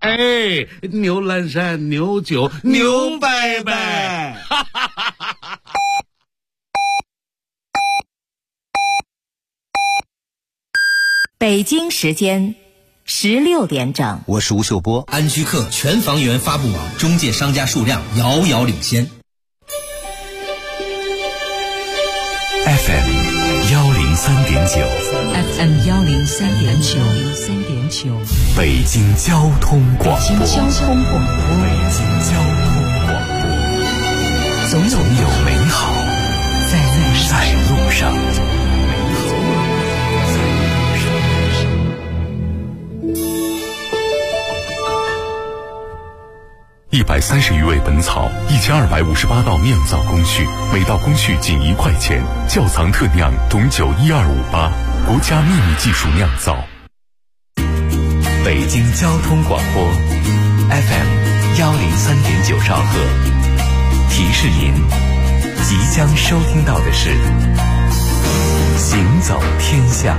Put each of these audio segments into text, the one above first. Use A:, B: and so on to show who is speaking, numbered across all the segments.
A: 哎，牛栏山，牛酒，牛伯伯。
B: 北京时间16点整，
C: 我是吴秀波。
D: 安居客全房源发布网中介商家数量遥遥领先。
C: FM 103.9
B: FM 103.9
C: 北京交通广播。
B: 北京交通广播。
C: 总有美好在路上。130余味本草，1258道酿造工序，每道工序仅1块钱。窖藏特酿董酒12588，国家秘密技术酿造。北京交通广播 FM 103.9兆赫，提示您即将收听到的是行走天下。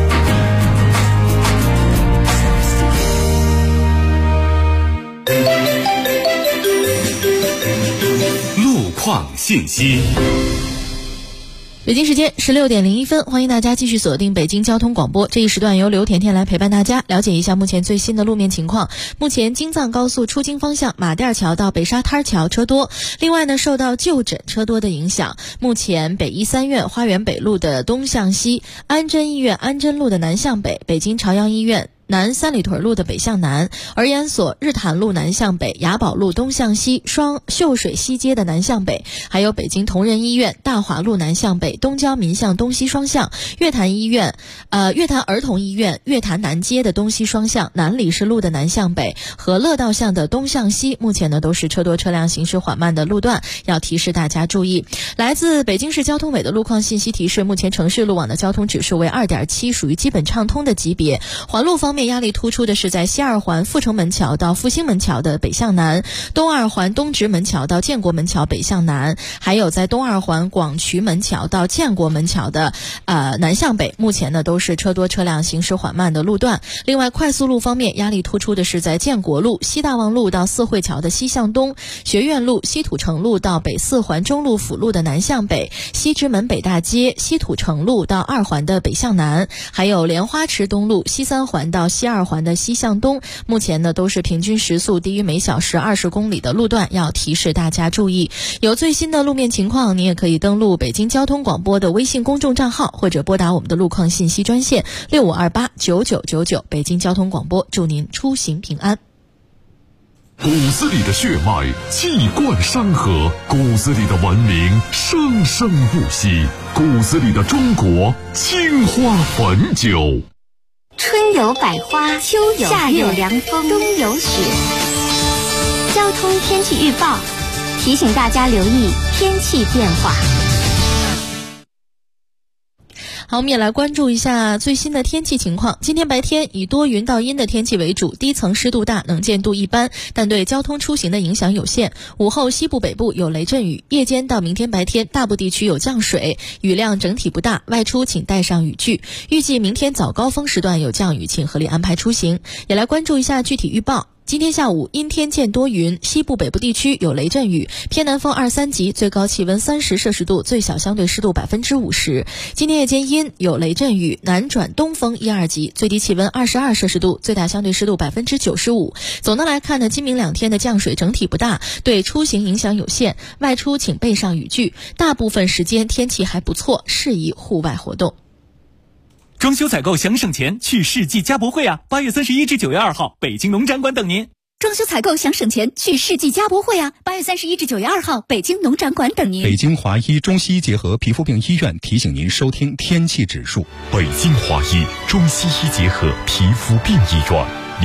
C: 路况信息。
E: 北京时间16点01分，欢迎大家继续锁定北京交通广播。这一时段由刘甜甜来陪伴大家，了解一下目前最新的路面情况。目前京藏高速出京方向马甸桥到北沙滩桥车多，另外呢，受到就诊车多的影响，目前北医三院花园北路的东向西，安贞医院安贞路的南向北，北京朝阳医院南三里屯路的北向南，儿研所日坛路南向北，雅宝路东向西，双秀水西街的南向北，还有北京同仁医院大华路南向北，东郊民巷东西双向，月坛儿童医院月坛南街的东西双向，南礼士路的南向北和乐道巷的东向西，目前呢都是车多车辆行驶缓慢的路段，要提示大家注意。来自北京市交通委的路况信息提示，目前城市路网的交通指数为 2.7， 属于基本畅通的级别。环路方面压力突出的是在西二环阜成门桥到复兴门桥的北向南，东二环东直门桥到建国门桥北向南，还有在东二环广渠门桥到建国门桥的南向北，目前呢都是车多车辆行驶缓慢的路段。另外快速路方面压力突出的是在建国路西大望路到四惠桥的西向东，学院路西土城路到北四环中路辅路的南向北，西直门北大街西土城路到二环的北向南，还有莲花池东路西三环到西二环的西向东，目前呢都是平均时速低于每小时20公里的路段，要提示大家注意。有最新的路面情况，你也可以登录北京交通广播的微信公众账号，或者拨打我们的路况信息专线65289999，北京交通广播，祝您出行平安。
F: 骨子里的血脉气贯山河，骨子里的文明生生不息，骨子里的中国青花汾酒。
G: 春有百花，秋有夏有凉风，冬有雪。交通天气预报提醒大家留意天气变化。
E: 好，我们也来关注一下最新的天气情况。今天白天以多云到阴的天气为主，低层湿度大，能见度一般，但对交通出行的影响有限。午后西部北部有雷阵雨，夜间到明天白天大部地区有降水，雨量整体不大，外出请带上雨具。预计明天早高峰时段有降雨，请合理安排出行。也来关注一下具体预报。今天下午阴天见多云，西部北部地区有雷阵雨，偏南风2、3级，最高气温30摄氏度，最小相对湿度50%。今天夜间阴有雷阵雨，南转东风1、2级，最低气温22摄氏度，最大相对湿度95%。总的来看呢，今明2天的降水整体不大，对出行影响有限，外出请备上雨具。大部分时间天气还不错，适宜户外活动。
H: 装修采购想省钱，去世纪家博会啊！8月31至9月2号，北京农展馆等您。
I: 装修采购想省钱，去世纪家博会啊！8月31至9月2号，北京农展馆等您。
J: 北京华医中西医结合皮肤病医院提醒您收听天气指数。
F: 北京华医中西医结合皮肤病医院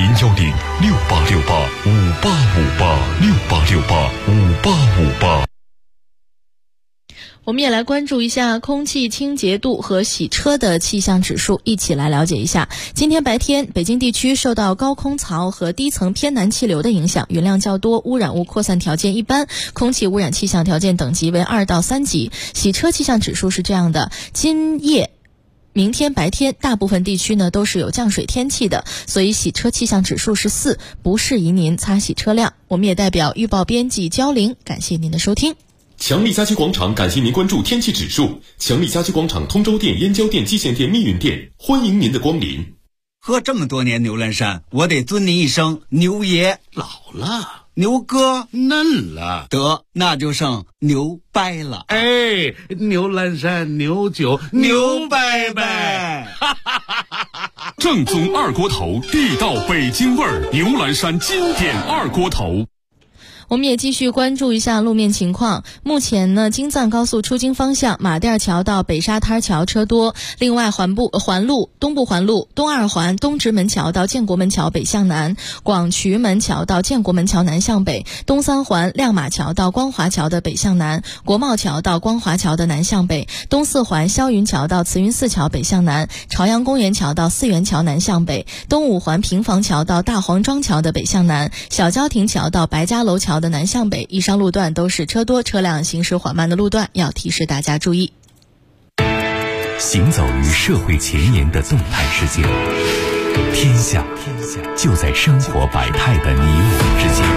F: ，0106868585858，68685858。
E: 我们也来关注一下空气清洁度和洗车的气象指数，一起来了解一下。今天白天，北京地区受到高空槽和低层偏南气流的影响，云量较多，污染物扩散条件一般，空气污染气象条件等级为2到3级。洗车气象指数是这样的：今夜明天白天大部分地区呢都是有降水天气的，所以洗车气象指数是4，不适宜您擦洗车辆。我们也代表预报编辑焦玲感谢您的收听。
C: 强力家居广场感谢您关注天气指数。强力家居广场通州店、燕郊店、蓟县店、密云店，欢迎您的光临。
A: 喝这么多年牛栏山，我得尊您一声牛爷。老了，牛哥嫩了，得那就剩牛掰了。哎，牛栏山牛酒牛掰掰。
F: 正宗二锅头，地道北京味儿，牛栏山经典二锅头。
E: 我们也继续关注一下路面情况。目前呢，京藏高速出京方向马甸桥到北沙滩桥车多，另外东部环路、东二环东直门桥到建国门桥北向南，广渠门桥到建国门桥南向北，东三环亮马桥到光华桥的北向南，国贸桥到光华桥的南向北，东四环霄云桥到慈云寺桥北向南，朝阳公园桥到四元桥南向北，东五环平房桥到大黄庄桥的北向南，小郊亭桥到白家楼桥的南向北，以上路段都是车多车辆行驶缓慢的路段，要提示大家注意。
C: 行走于社会前沿的动态世界，天下就在生活百态的你我之间。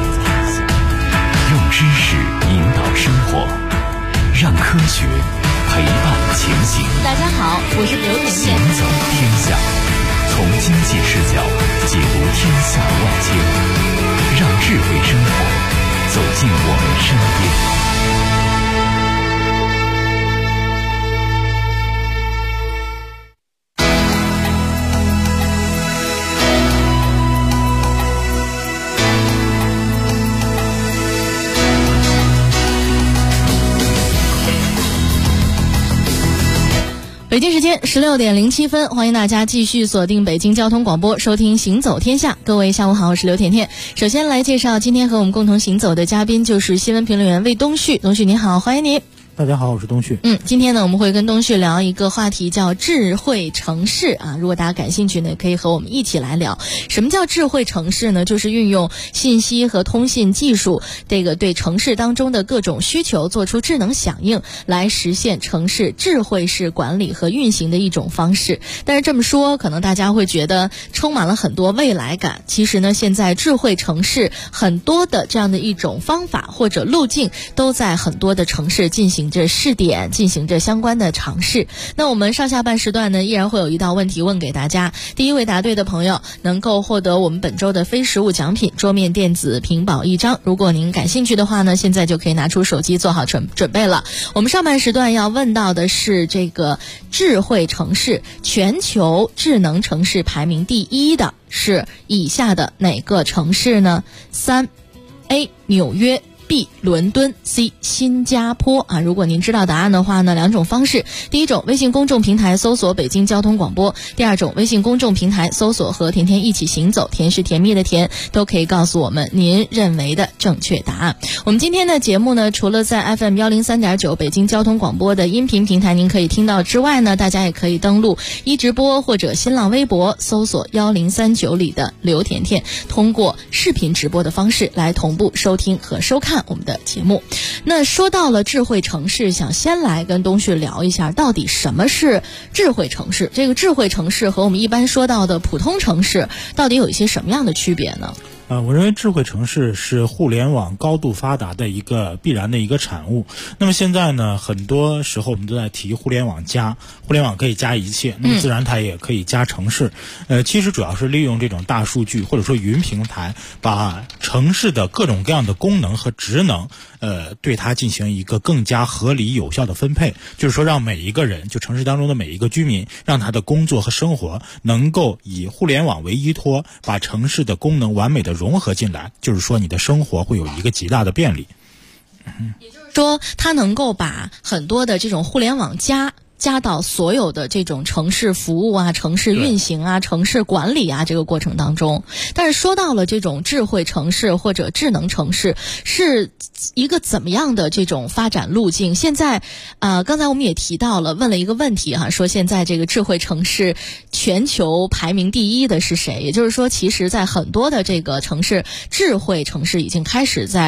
C: 用知识引导生活，让科学陪伴前行。
E: 大家好，我是刘甜甜。
C: 行走天下，从经济视角解读天下万千，让智慧生活走进我们身边。
E: 北京时间16点07分，欢迎大家继续锁定北京交通广播，收听行走天下。各位下午好，我是刘甜甜。首先来介绍今天和我们共同行走的嘉宾，就是新闻评论员魏东旭。东旭你好，欢迎你。
K: 大家好，我是东旭。
E: 今天呢，我们会跟东旭聊一个话题，叫智慧城市啊。如果大家感兴趣呢，可以和我们一起来聊。什么叫智慧城市呢？就是运用信息和通信技术，这个对城市当中的各种需求做出智能响应，来实现城市智慧式管理和运行的一种方式。但是这么说，可能大家会觉得充满了很多未来感。其实呢，现在智慧城市很多的这样的一种方法或者路径，都在很多的城市进行着试点，进行着相关的尝试。那我们上下半时段呢，依然会有一道问题问给大家。第一位答对的朋友能够获得我们本周的非实物奖品桌面电子屏保1张。如果您感兴趣的话呢，现在就可以拿出手机做好准备了。我们上半时段要问到的是这个智慧城市，全球智能城市排名第1的是以下的哪个城市呢？3A 纽约，B 伦敦， C 新加坡啊。如果您知道答案的话呢，两种方式。第一种，微信公众平台搜索北京交通广播；第二种，微信公众平台搜索和甜甜一起行走，甜是甜蜜的甜，都可以告诉我们您认为的正确答案。我们今天的节目呢，除了在 FM 103.9北京交通广播的音频平台您可以听到之外呢，大家也可以登录一直播或者新浪微博搜索1039里的刘甜甜，通过视频直播的方式来同步收听和收看我们的节目。那说到了智慧城市，想先来跟东旭聊一下，到底什么是智慧城市？这个智慧城市和我们一般说到的普通城市到底有一些什么样的区别呢？
K: 我认为智慧城市是互联网高度发达的一个必然的一个产物。那么现在呢，很多时候我们都在提互联网加，互联网可以加一切，那么自然它也可以加城市。其实主要是利用这种大数据或者说云平台，把城市的各种各样的功能和职能对它进行一个更加合理有效的分配，就是说让每一个人，就城市当中的每一个居民，让他的工作和生活能够以互联网为依托，把城市的功能完美的融合进来，就是说你的生活会有一个极大的便利。
E: 也就是说，它能够把很多的这种互联网加到所有的这种城市服务啊、城市运行啊、城市管理啊这个过程当中。但是说到了这种智慧城市或者智能城市，是一个怎么样的这种发展路径？现在刚才我们也提到了，问了一个问题哈，说现在这个智慧城市全球排名第1的是谁？也就是说，其实在很多的这个城市，智慧城市已经开始在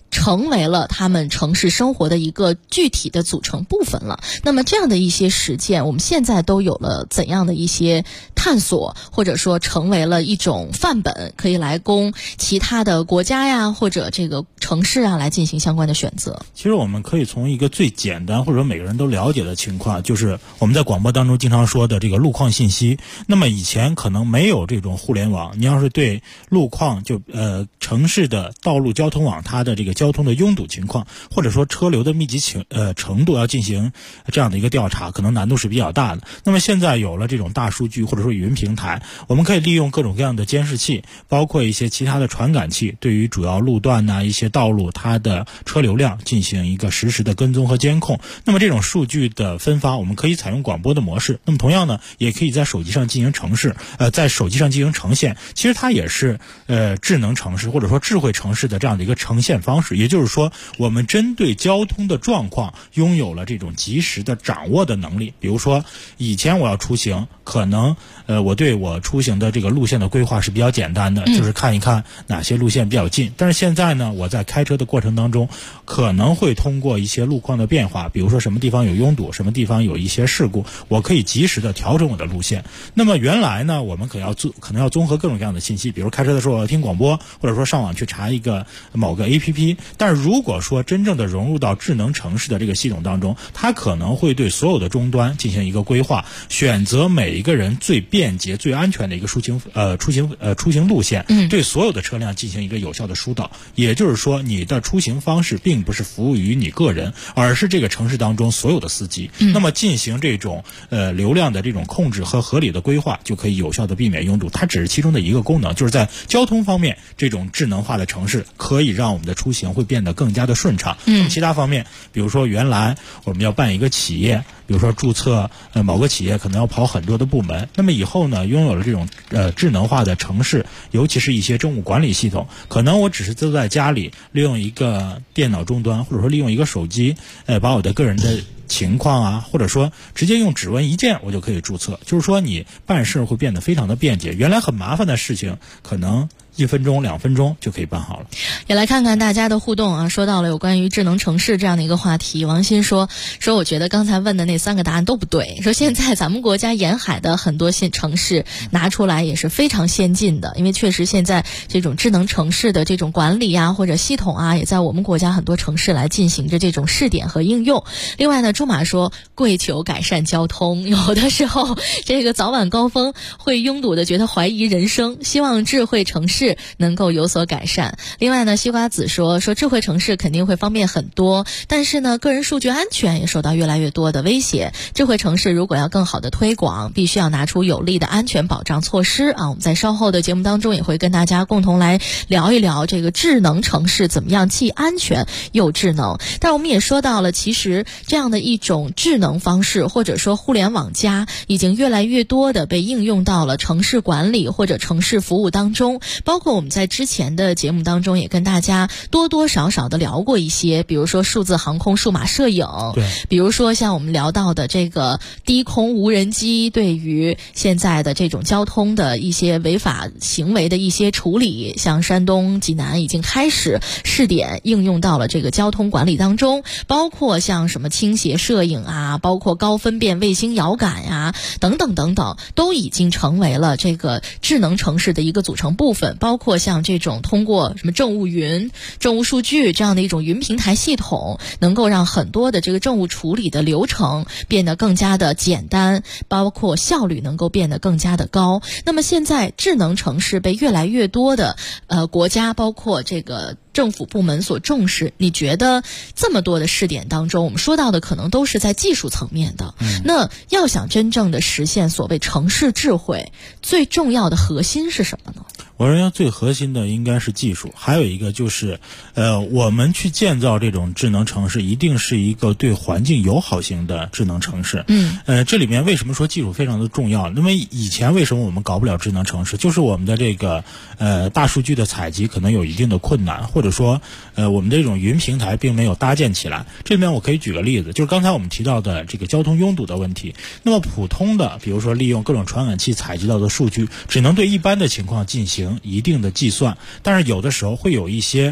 E: 成为了他们城市生活的一个具体的组成部分了。那么这样的一些实践，我们现在都有了怎样的一些探索，或者说成为了一种范本，可以来供其他的国家呀或者这个城市啊来进行相关的选择。
K: 其实我们可以从一个最简单或者说每个人都了解的情况，就是我们在广播当中经常说的这个路况信息。那么以前可能没有这种互联网，你要是对路况城市的道路交通网它的这个交通的拥堵情况，或者说车流的密集程度要进行这样的一个调查，可能难度是比较大的。那么现在有了这种大数据或者说云平台，我们可以利用各种各样的监视器，包括一些其他的传感器，对于主要路段一些道路它的车流量进行一个实时的跟踪和监控。那么这种数据的分发，我们可以采用广播的模式。那么同样呢，也可以在手机上进行在手机上进行呈现。其实它也是智能城市或者说智慧城市的这样的一个呈现方式。也就是说，我们针对交通的状况拥有了这种及时的掌握的能力。比如说以前我要出行，可能我对我出行的这个路线的规划是比较简单的，就是看一看哪些路线比较近。但是现在呢，我在开车的过程当中，可能会通过一些路况的变化，比如说什么地方有拥堵，什么地方有一些事故，我可以及时的调整我的路线。那么原来呢，我们可能要综合各种各样的信息，比如开车的时候我要听广播，或者说上网去查一个某个 APP。但是如果说真正的融入到智能城市的这个系统当中，它可能会对所有的终端进行一个规划，选择每一个人最便捷最安全的一个出行路线，对所有的车辆进行一个有效的疏导。也就是说，你的出行方式并不是服务于你个人，而是这个城市当中所有的司机。那么进行这种流量的这种控制和合理的规划，就可以有效的避免拥堵。它只是其中的一个功能，就是在交通方面，这种智能化的城市可以让我们的出行会变得更加的顺畅。其他方面，比如说原来我们要办一个企业，比如说注册某个企业可能要跑很多的部门，那么以后呢，拥有了这种智能化的城市，尤其是一些政务管理系统，可能我只是坐在家里，利用一个电脑终端，或者说利用一个手机，把我的个人的情况啊，或者说直接用指纹一键我就可以注册。就是说你办事会变得非常的便捷，原来很麻烦的事情可能1分钟2分钟就可以办好了。
E: 也来看看大家的互动啊，说到了有关于智能城市这样的一个话题。王鑫说我觉得刚才问的那3个答案都不对，说现在咱们国家沿海的很多城市拿出来也是非常先进的，因为确实现在这种智能城市的这种管理啊或者系统啊，也在我们国家很多城市来进行着这种试点和应用。另外呢，朱马说跪求改善交通，有的时候这个早晚高峰会拥堵的觉得怀疑人生，希望智慧城市能够有所改善。另外呢，西瓜子说智慧城市肯定会方便很多，但是呢，个人数据安全也受到越来越多的威胁。智慧城市如果要更好的推广，必须要拿出有力的安全保障措施啊。我们在稍后的节目当中也会跟大家共同来聊一聊这个智能城市怎么样既安全又智能。但我们也说到了，其实这样的一种智能方式或者说互联网加已经越来越多的被应用到了城市管理或者城市服务当中，包括我们在之前的节目当中也跟大家多多少少的聊过一些，比如说数字航空数码摄影，对，比如说像我们聊到的这个低空无人机对于现在的这种交通的一些违法行为的一些处理，像山东济南已经开始试点应用到了这个交通管理当中，包括像什么倾斜摄影啊，包括高分辨卫星遥感呀，等等等等，都已经成为了这个智能城市的一个组成部分。包括像这种通过什么政务云、政务数据这样的一种云平台系统，能够让很多的这个政务处理的流程变得更加的简单，包括效率能够变得更加的高。那么现在智能城市被越来越多的国家包括这个政府部门所重视，你觉得这么多的试点当中，我们说到的可能都是在技术层面的，那要想真正的实现所谓城市智慧，最重要的核心是什么呢？
K: 我认为最核心的应该是技术，还有一个就是我们去建造这种智能城市一定是一个对环境友好型的智能城市。这里面为什么说技术非常的重要？因为以前为什么我们搞不了智能城市，就是我们的这个大数据的采集可能有一定的困难，或者说我们的这种云平台并没有搭建起来。这里面我可以举个例子，就是刚才我们提到的这个交通拥堵的问题。那么普通的比如说利用各种传感器采集到的数据，只能对一般的情况进行一定的计算，但是有的时候会有一些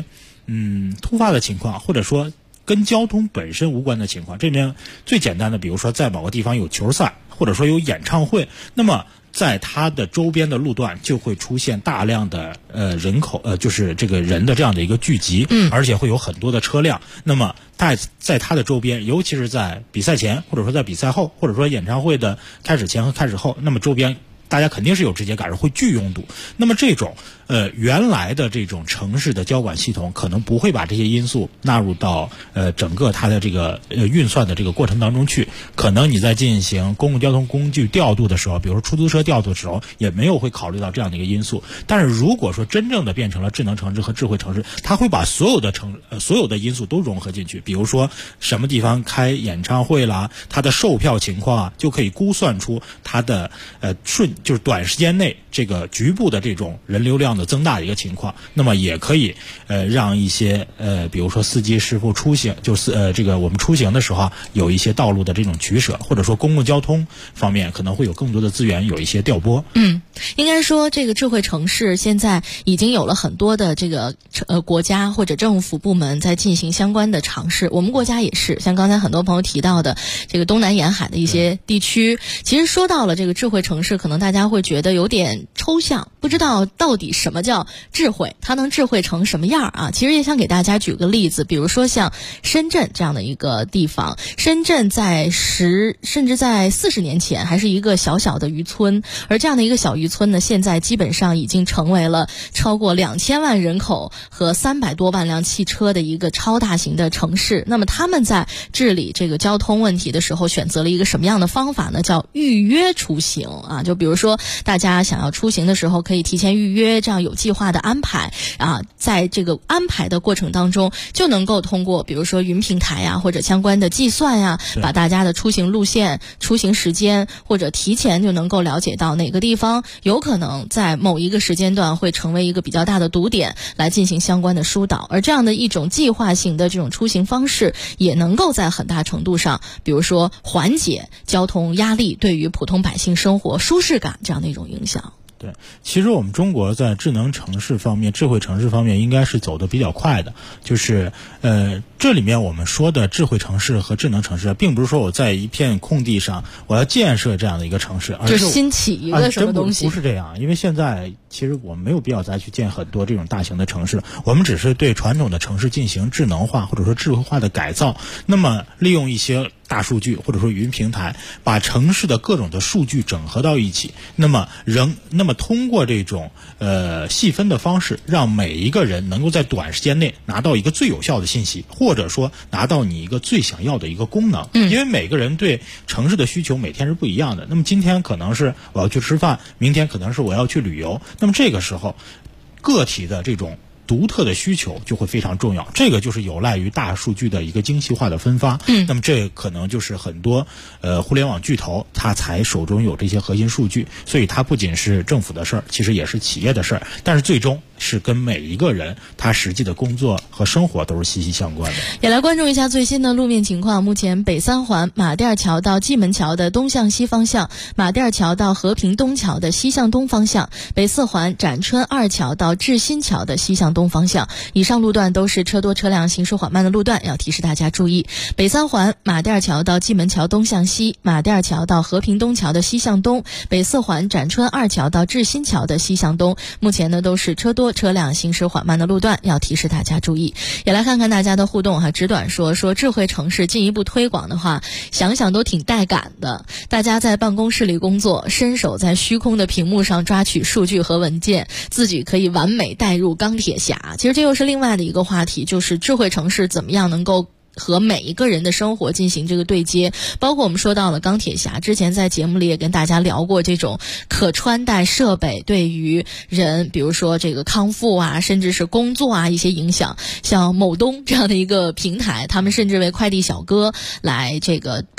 K: 突发的情况，或者说跟交通本身无关的情况。这边最简单的，比如说在某个地方有球赛，或者说有演唱会，那么在它的周边的路段就会出现大量的人口，就是这个人的这样的一个聚集，而且会有很多的车辆。那么在它的周边，尤其是在比赛前，或者说在比赛后，或者说演唱会的开始前和开始后，那么周边大家肯定是有直接感受，会巨拥堵。那么这种原来的这种城市的交管系统可能不会把这些因素纳入到整个它的这个运算的这个过程当中去。可能你在进行公共交通工具调度的时候，比如说出租车调度的时候，也没有会考虑到这样的一个因素。但是如果说真正的变成了智能城市和智慧城市，它会把所有的因素都融合进去。比如说什么地方开演唱会啦，它的售票情况啊，就可以估算出它的就是短时间内这个局部的这种人流量的增大的一个情况。那么也可以让一些比如说司机师傅出行，就是这个我们出行的时候有一些道路的这种取舍，或者说公共交通方面可能会有更多的资源有一些调拨。
E: 应该说这个智慧城市现在已经有了很多的这个国家或者政府部门在进行相关的尝试。我们国家也是，像刚才很多朋友提到的这个东南沿海的一些地区，其实说到了这个智慧城市，可能大家会觉得有点抽象，不知道到底什么叫智慧，它能智慧成什么样啊？其实也想给大家举个例子，比如说像深圳这样的一个地方，深圳甚至在40年前还是一个小小的渔村，而这样的一个小渔村呢，现在基本上已经成为了超过2000万人口和300多万辆汽车的一个超大型的城市。那么他们在治理这个交通问题的时候，选择了一个什么样的方法呢？叫预约出行啊。就比如说大家想要出行的时候，可以提前预约，这样有计划的安排啊。在这个安排的过程当中，就能够通过比如说云平台呀，或者相关的计算呀，把大家的出行路线、出行时间，或者提前就能够了解到哪个地方有可能在某一个时间段会成为一个比较大的堵点，来进行相关的疏导。而这样的一种计划型的这种出行方式，也能够在很大程度上，比如说缓解交通压力对于普通百姓生活舒适感这样的一种影响。
K: 对，其实我们中国在智能城市方面、智慧城市方面应该是走得比较快的。就是这里面我们说的智慧城市和智能城市，并不是说我在一片空地上我要建设这样的一个城市，而是
E: 就新起一个什么东西。
K: 不是这样，因为现在其实我们没有必要再去建很多这种大型的城市，我们只是对传统的城市进行智能化或者说智慧化的改造。那么利用一些大数据或者说云平台，把城市的各种的数据整合到一起，那么通过这种细分的方式，让每一个人能够在短时间内拿到一个最有效的信息，或者说拿到你一个最想要的一个功能。因为每个人对城市的需求每天是不一样的。那么今天可能是我要去吃饭，明天可能是我要去旅游。那么这个时候，个体的这种独特的需求就会非常重要，这个就是有赖于大数据的一个精细化的分发。那么这可能就是很多互联网巨头它才手中有这些核心数据，所以它不仅是政府的事儿，其实也是企业的事儿，但是最终是跟每一个人他实际的工作和生活都是息息相关的。
E: 也来关注一下最新的路面情况。目前北三环马甸桥到蓟门桥的东向西方向，马甸桥到和平东桥的西向东方向，北四环展春二桥到志新桥的西向东方向，以上路段都是车多车辆行驶缓慢的路段，要提示大家注意。北三环马甸桥到蓟门桥东向西，马甸桥到和平东桥的西向东，北四环展春二桥到志新桥的西向东，目前呢都是车多车辆行驶缓慢的路段，要提示大家注意。也来看看大家的互动哈，直短说智慧城市进一步推广的话，想想都挺带感的。大家在办公室里工作，伸手在虚空的屏幕上抓取数据和文件，自己可以完美带入钢铁侠。其实这又是另外的一个话题，就是智慧城市怎么样能够和每一个人的生活进行这个对接。包括我们说到了钢铁侠，之前在节目里也跟大家聊过这种可穿戴设备对于人比如说这个康复啊，甚至是工作啊一些影响。像某东这样的一个平台，他们甚至为快递小哥来这个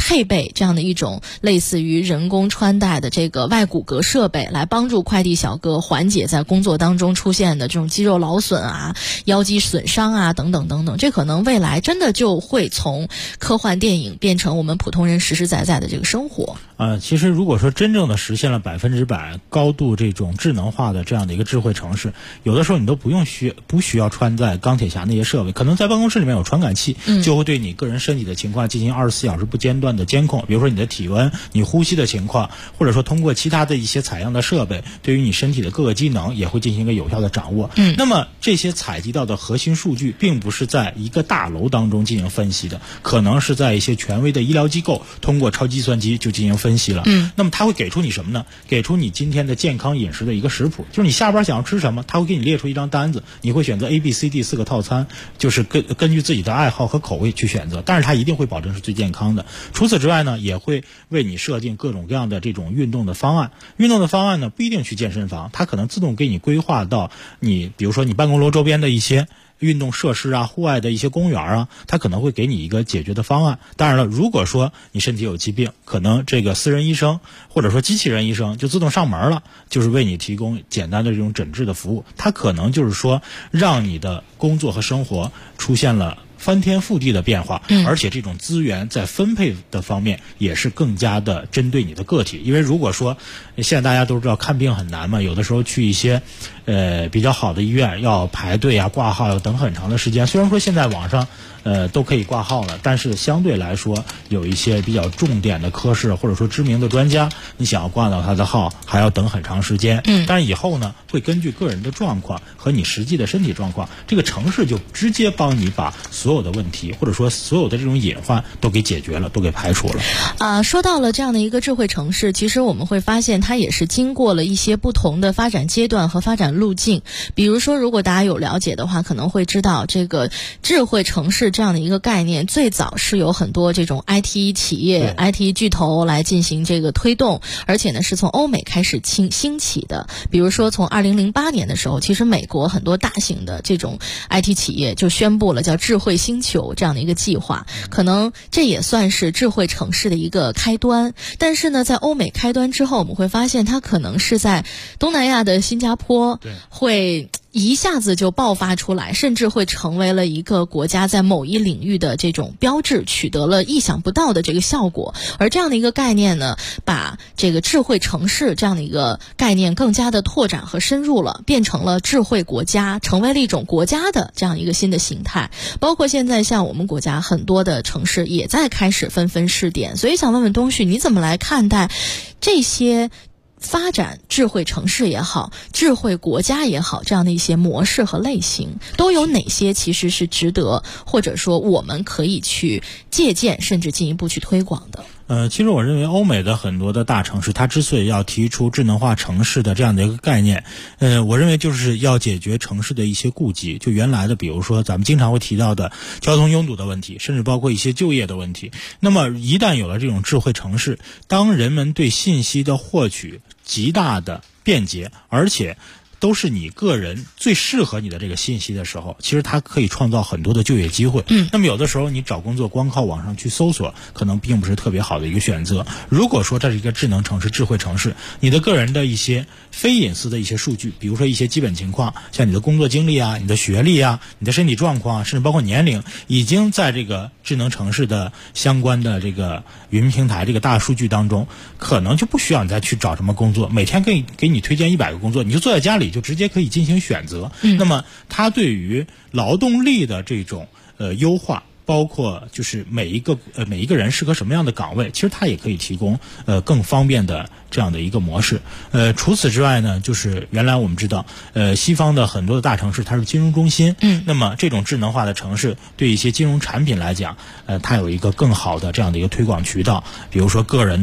E: 配备这样的一种类似于人工穿戴的这个外骨骼设备，来帮助快递小哥缓解在工作当中出现的这种肌肉劳损啊、腰肌损伤啊等等等等。这可能未来真的就会从科幻电影变成我们普通人实实在在的这个生活。
K: 其实如果说真正的实现了100%高度这种智能化的这样的一个智慧城市，有的时候你都不需要穿在钢铁侠那些设备，可能在办公室里面有传感器，就会对你个人身体的情况进行24小时不间断的监控，比如说你的体温、你呼吸的情况，或者说通过其他的一些采样的设备，对于你身体的各个机能也会进行一个有效的掌握。那么这些采集到的核心数据并不是在一个大楼当中进行分析的，可能是在一些权威的医疗机构通过超级计算机就进行分析了。那么它会给出你什么呢？给出你今天的健康饮食的一个食谱，就是你下班想要吃什么，它会给你列出一张单子，你会选择 A、B、C、D 4个套餐，就是根据自己的爱好和口味去选择，但是它一定会保证是最健康的。除此之外呢，也会为你设定各种各样的这种运动的方案。运动的方案呢，不一定去健身房，它可能自动给你规划到你，比如说你办公楼周边的一些运动设施啊，户外的一些公园啊，它可能会给你一个解决的方案。当然了，如果说你身体有疾病，可能这个私人医生或者说机器人医生就自动上门了，就是为你提供简单的这种诊治的服务。它可能就是说让你的工作和生活出现了翻天覆地的变化，而且这种资源在分配的方面也是更加的针对你的个体。因为如果说现在大家都知道看病很难嘛，有的时候去一些比较好的医院要排队啊、挂号要等很长的时间。虽然说现在网上都可以挂号了，但是相对来说有一些比较重点的科室或者说知名的专家，你想要挂到他的号还要等很长时间。但是以后呢，会根据个人的状况和你实际的身体状况，这个城市就直接帮你把所有的问题或者说所有的这种隐患都给解决了，都给排除了。
E: 说到了这样的一个智慧城市，其实我们会发现它也是经过了一些不同的发展阶段和发展路径。比如说，如果大家有了解的话，可能会知道这个智慧城市这样的一个概念，最早是有很多这种 IT 企业、IT 巨头来进行这个推动，而且呢是从欧美开始兴起的。比如说，从2008年的时候，其实美国很多大型的这种 IT 企业就宣布了叫智慧星球这样的一个计划，可能这也算是智慧城市的一个开端。但是呢，在欧美开端之后，我们会发现它可能是在东南亚的新加坡会一下子就爆发出来，甚至会成为了一个国家在某一领域的这种标志，取得了意想不到的这个效果。而这样的一个概念呢，把这个智慧城市这样的一个概念更加的拓展和深入了，变成了智慧国家，成为了一种国家的这样一个新的形态。包括现在像我们国家很多的城市也在开始纷纷试点，所以想问问东旭，你怎么来看待这些发展智慧城市也好，智慧国家也好，这样的一些模式和类型，都有哪些其实是值得或者说我们可以去借鉴甚至进一步去推广的？
K: 其实我认为欧美的很多的大城市，它之所以要提出智能化城市的这样的一个概念，我认为就是要解决城市的一些顾忌，就原来的比如说咱们经常会提到的交通拥堵的问题，甚至包括一些就业的问题。那么一旦有了这种智慧城市，当人们对信息的获取极大的便捷，而且都是你个人最适合你的这个信息的时候，其实它可以创造很多的就业机会。那么有的时候你找工作光靠网上去搜索，可能并不是特别好的一个选择。如果说这是一个智能城市、智慧城市，你的个人的一些非隐私的一些数据，比如说一些基本情况，像你的工作经历啊、你的学历啊、你的身体状况啊，甚至包括年龄，已经在这个智能城市的相关的这个云平台这个大数据当中，可能就不需要你再去找什么工作，每天给你推荐100个工作，你就坐在家里就直接可以进行选择。那么它对于劳动力的这种优化，包括就是每一个人适合什么样的岗位，其实它也可以提供更方便的这样的一个模式。除此之外呢，就是原来我们知道西方的很多的大城市它是金融中心，那么这种智能化的城市对一些金融产品来讲，它有一个更好的这样的一个推广渠道，比如说个人的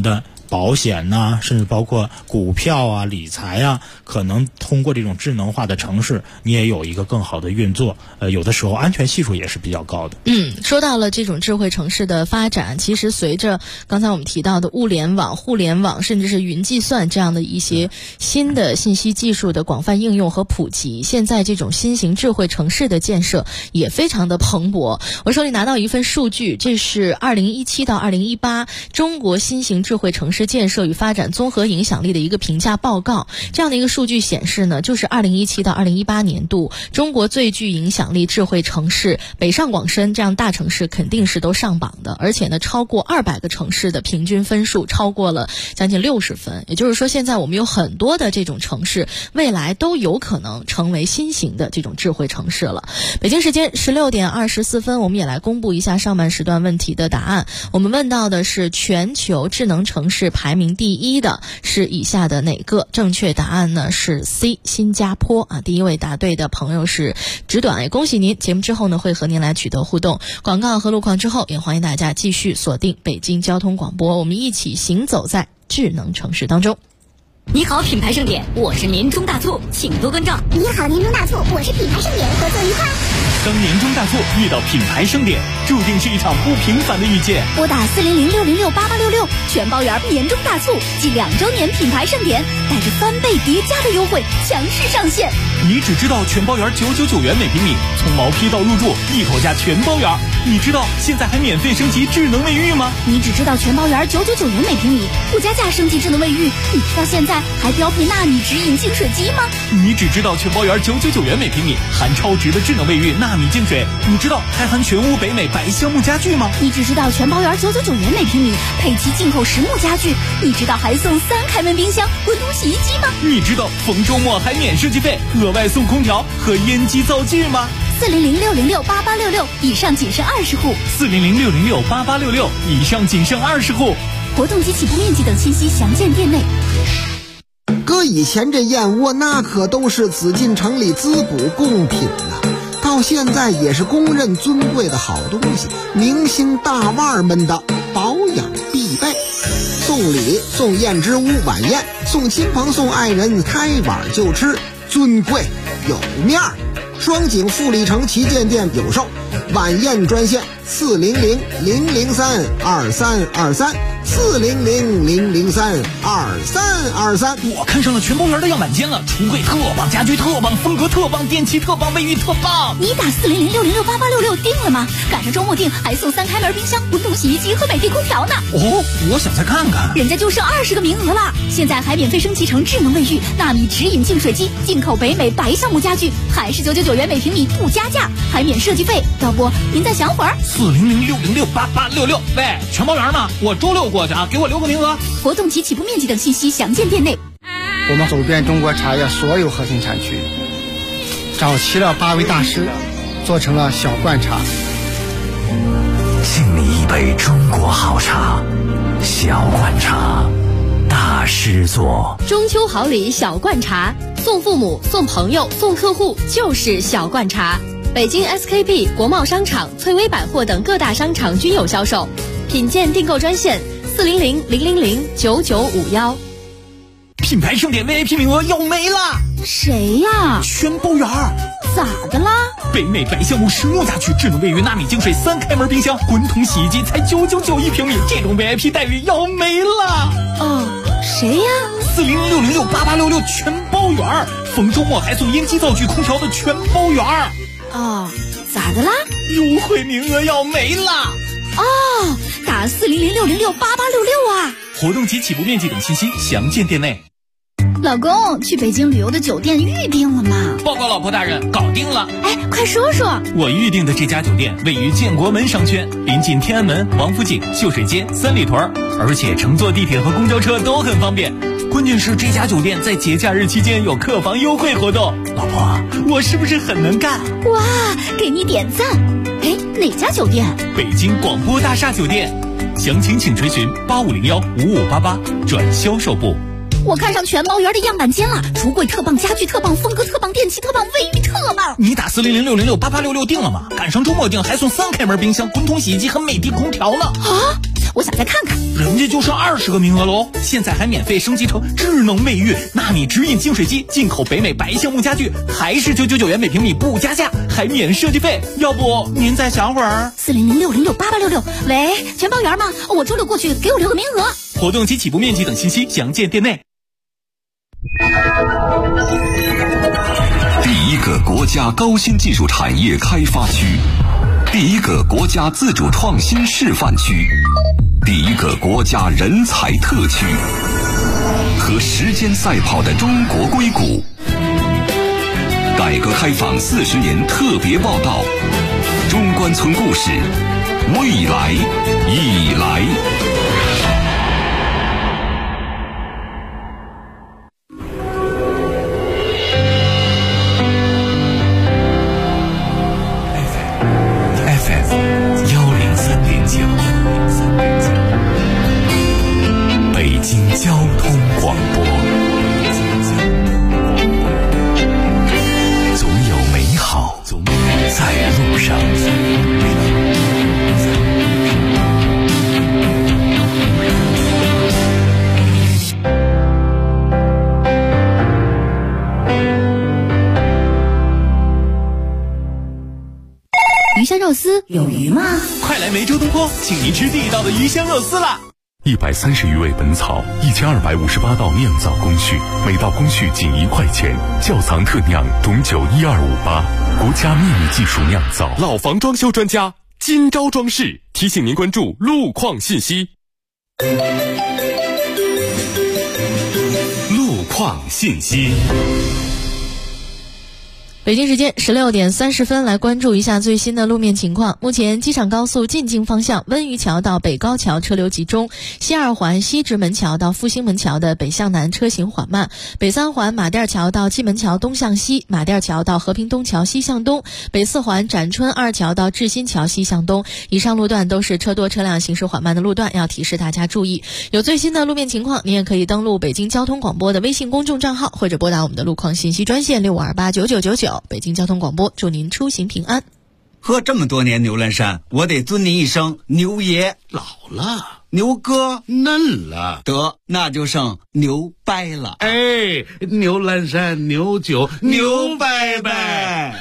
K: 保险呐，甚至包括股票啊、理财啊，可能通过这种智能化的城市，你也有一个更好的运作。有的时候安全系数也是比较高的。
E: 说到了这种智慧城市的发展，其实随着刚才我们提到的物联网、互联网，甚至是云计算这样的一些新的信息技术的广泛应用和普及，现在这种新型智慧城市的建设也非常的蓬勃。我手里拿到一份数据，这是2017到2018中国新型智慧城市建设与发展综合影响力的一个评价报告。这样的一个数据显示呢，就是2017到2018年度中国最具影响力智慧城市北上广深这样大城市肯定是都上榜的，而且呢超过200个城市的平均分数超过了将近60分。也就是说，现在我们有很多的这种城市未来都有可能成为新型的这种智慧城市了。北京时间16点24分，我们也来公布一下上半时段问题的答案。我们问到的是全球智能城市排名第1的是以下的哪个？正确答案呢是 C 新加坡啊。第一位答对的朋友是直短，也恭喜您。节目之后呢会和您来取得互动，广告和路况之后，也欢迎大家继续锁定北京交通广播，我们一起行走在智能城市当中。
I: 你好，品牌盛典，我是年终大促，请多关照。
L: 你好，年终大促，我是品牌盛典，合作愉快。
H: 当年终大促遇到品牌盛典，注定是一场不平凡的遇见。
I: 拨打400-606-8866，全包圆年终大促暨2周年品牌盛典，带着3倍叠加的优惠强势上线。
H: 你只知道全包圆999元每平米，从毛坯到入住一口价全包圆。你知道现在还免费升级智能卫浴吗？
I: 你只知道全包圆999元每平米，附加价升级智能卫浴。你知道现在还标配纳米直饮净水机吗？
H: 你只知道全包圆999元每平米，含超值的智能卫浴纳米净水。你知道还含全屋北美白橡木家具吗？
I: 你只知道全包圆999元每平米，配齐进口实木家具。你知道还送3开门冰箱、滚筒洗衣机吗？
H: 你知道逢周末还免设计费，额外送空调和烟机灶具吗
I: ？400-606-8866，以上仅剩20户。
H: 400-606-8866，以上仅剩20户。
I: 活动及起步面积等信息详见店内。
M: 搁以前这燕窝那可都是紫禁城里滋补贡品啊，到现在也是公认尊贵的好东西，明星大腕们的保养必备。送礼送燕之屋晚宴，送亲朋送爱人开碗就吃，尊贵有面儿。双井富力城旗舰店有售，晚宴专线400-003-2323。400-003-2323。
H: 我看上了全包圆的样板间了，橱柜特棒，家居特棒，风格特棒，电器特棒，卫浴特棒。
I: 你打400-606-8866定了吗？赶上周末订还送3开门冰箱、滚筒洗衣机和美的空调呢。
H: 哦，我想再看看。
I: 人家就剩20个名额了，现在还免费升级成智能卫浴、纳米直饮净水机、进口北美白橡木家具，还是999元每平米不加价，还免设计费。要不您再想会儿
H: ？400-606-8866。喂，全包圆呢？我周6过去啊，给我留个名额。
I: 活动及起步面积等信息详见店内。
N: 我们走遍中国茶叶所有核心产区，找齐了8位大师，做成了小罐茶。
O: 敬你一杯中国好茶，小罐茶，大师做。
P: 中秋好礼小罐茶，送父母、送朋友、送客户就是小罐茶。北京 SKP、国贸商场、翠微百货等各大商场均有销售。品鉴订购专线400-000-9951。
H: 品牌盛典 VIP 名额要没了。
I: 谁呀？
H: 全包圆。
I: 咋的啦？
H: 北美白橡木实木家具、智能卫浴、纳米净水、3开门冰箱、滚筒洗衣机才999一平米，这种 VIP 待遇要没了。
I: 哦，谁呀
H: ？400-606-8866全包圆，逢周末还送烟机灶具、空调的全包圆。
I: 哦，咋的啦？
H: 优惠名额要没了。
I: 哦，打400-606-8866啊！
H: 活动及起步面积等信息详见店内。
I: 老公，去北京旅游的酒店预定了吗？
H: 报告老婆大人，搞定了。
I: 哎，快说说。
H: 我预定的这家酒店位于建国门商圈，临近天安门、王府井、秀水街、三里屯，而且乘坐地铁和公交车都很方便。关键是这家酒店在节假日期间有客房优惠活动。老婆，我是不是很能干？
I: 哇，给你点赞。哎，哪家酒店？
H: 北京广播大厦酒店。详情请垂询8501-5588转销售部。
I: 我看上全包圆的样板间了，橱柜特棒，家具特棒，风格特棒，电器特棒，卫浴特棒。
H: 你打400-606-8866定了吗？赶上周末订还送3开门冰箱、滚筒洗衣机和美的空调呢。
I: 啊， 我想再看看。
H: 人家就剩20个名额喽，现在还免费升级成智能卫浴，纳米直饮净水机，进口北美白橡木家具，还是999元每平米不加价，还免设计费。要不您再想会儿
I: ？4006068866，喂，全包圆吗？我周六过去，给我留个名额。
H: 活动及起步面积等信息详见店内。
F: 第一个国家高新技术产业开发区，第一个国家自主创新示范区，第一个国家人才特区，和时间赛跑的中国硅谷。改革开放40年特别报道，中关村故事，未来已来。
C: 北京交通广播，总有美好在路上。
I: 鱼香肉丝有鱼吗？
H: 快来梅州东坡，请您吃地道的鱼香肉丝啦
C: ！130余味本草，1258道酿造工序，每道工序仅1块钱。窖藏特酿董酒12588，国家秘密技术酿造。
Q: 老房装修专家金招装饰提醒您关注路况信息。
C: 路况信息。
E: 北京时间16点30分，来关注一下最新的路面情况。目前机场高速进京方向温榆桥到北高桥车流集中，西2环西直门桥到复兴门桥的北向南车行缓慢，北3环马甸桥到蓟门桥东向西，马甸桥到和平东桥西向东，北4环展春2桥到志新桥西向东。以上路段都是车多车辆行驶缓慢的路段，要提示大家注意。有最新的路面情况，你也可以登录北京交通广播的微信公众账号，或者拨打我们的路况信息专线65289999。北京交通广播，祝您出行平安。
A: 喝这么多年牛栏山，我得尊您一声牛爷老了，牛哥嫩了，得那就剩牛掰了。
R: 哎，牛栏山牛酒牛掰掰。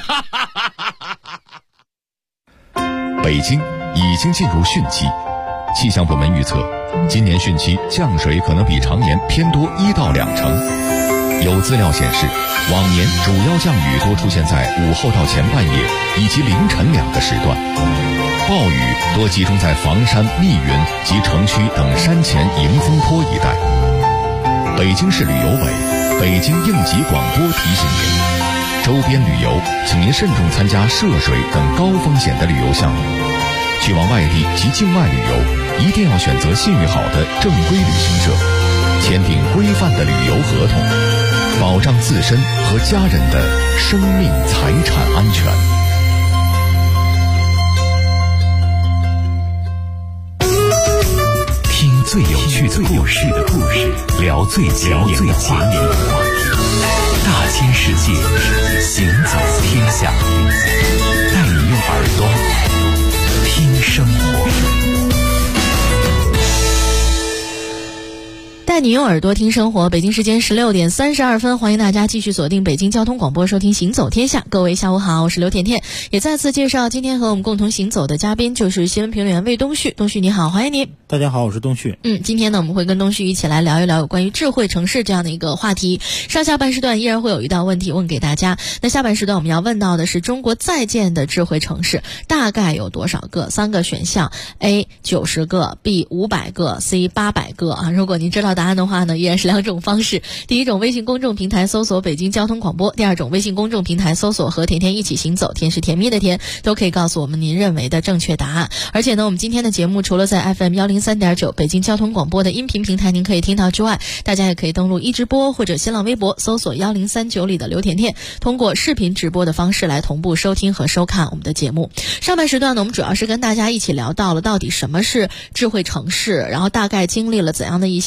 C: 北京已经进入汛期，气象部门预测，今年汛期降水可能比常年偏多1到2成。有资料显示，往年主要降雨多出现在午后到前半夜以及凌晨2个时段，暴雨多集中在房山、密云及城区等山前迎风坡一带。北京市旅游委、北京应急广播提醒您，周边旅游请您慎重参加涉水等高风险的旅游项目。去往外地及境外旅游，一定要选择信誉好的正规旅行社，签订规范的旅游合同，保障自身和家人的生命财产安全。听最有趣的故事，聊最前沿的话题，大千世界，行走天下，带你用耳朵听生活。
E: 带你用耳朵听生活。北京时间16点32分，欢迎大家继续锁定北京交通广播，收听行走天下。各位下午好，我是刘甜甜，也再次介绍今天和我们共同行走的嘉宾，就是新闻评论员魏东旭。东旭你好，欢迎你。
K: 大家好，我是东旭。
E: 今天呢，我们会跟东旭一起来聊一聊有关于智慧城市这样的一个话题。上下半时段依然会有一道问题问给大家。那下半时段我们要问到的是中国在建的智慧城市大概有多少个？3个选项 ：A 90个 ，B 500个 ，C 800个啊。如果您知道答案的话呢，依然是2种方式。第一种，微信公众平台搜索北京交通广播；第二种，微信公众平台搜索和甜甜一起行走，甜是甜蜜的甜，都可以告诉我们您认为的正确答案。而且呢，我们今天的节目除了在 FM 103.9北京交通广播的音频平台您可以听到之外，大家也可以登录一直播或者新浪微博搜索1039里的刘甜甜，通过视频直播的方式来同步收听和收看我们的节目。上半时段呢，我们主要是跟大家一起聊到了到底什么是智慧城市，然后大概经历了怎样的一些发展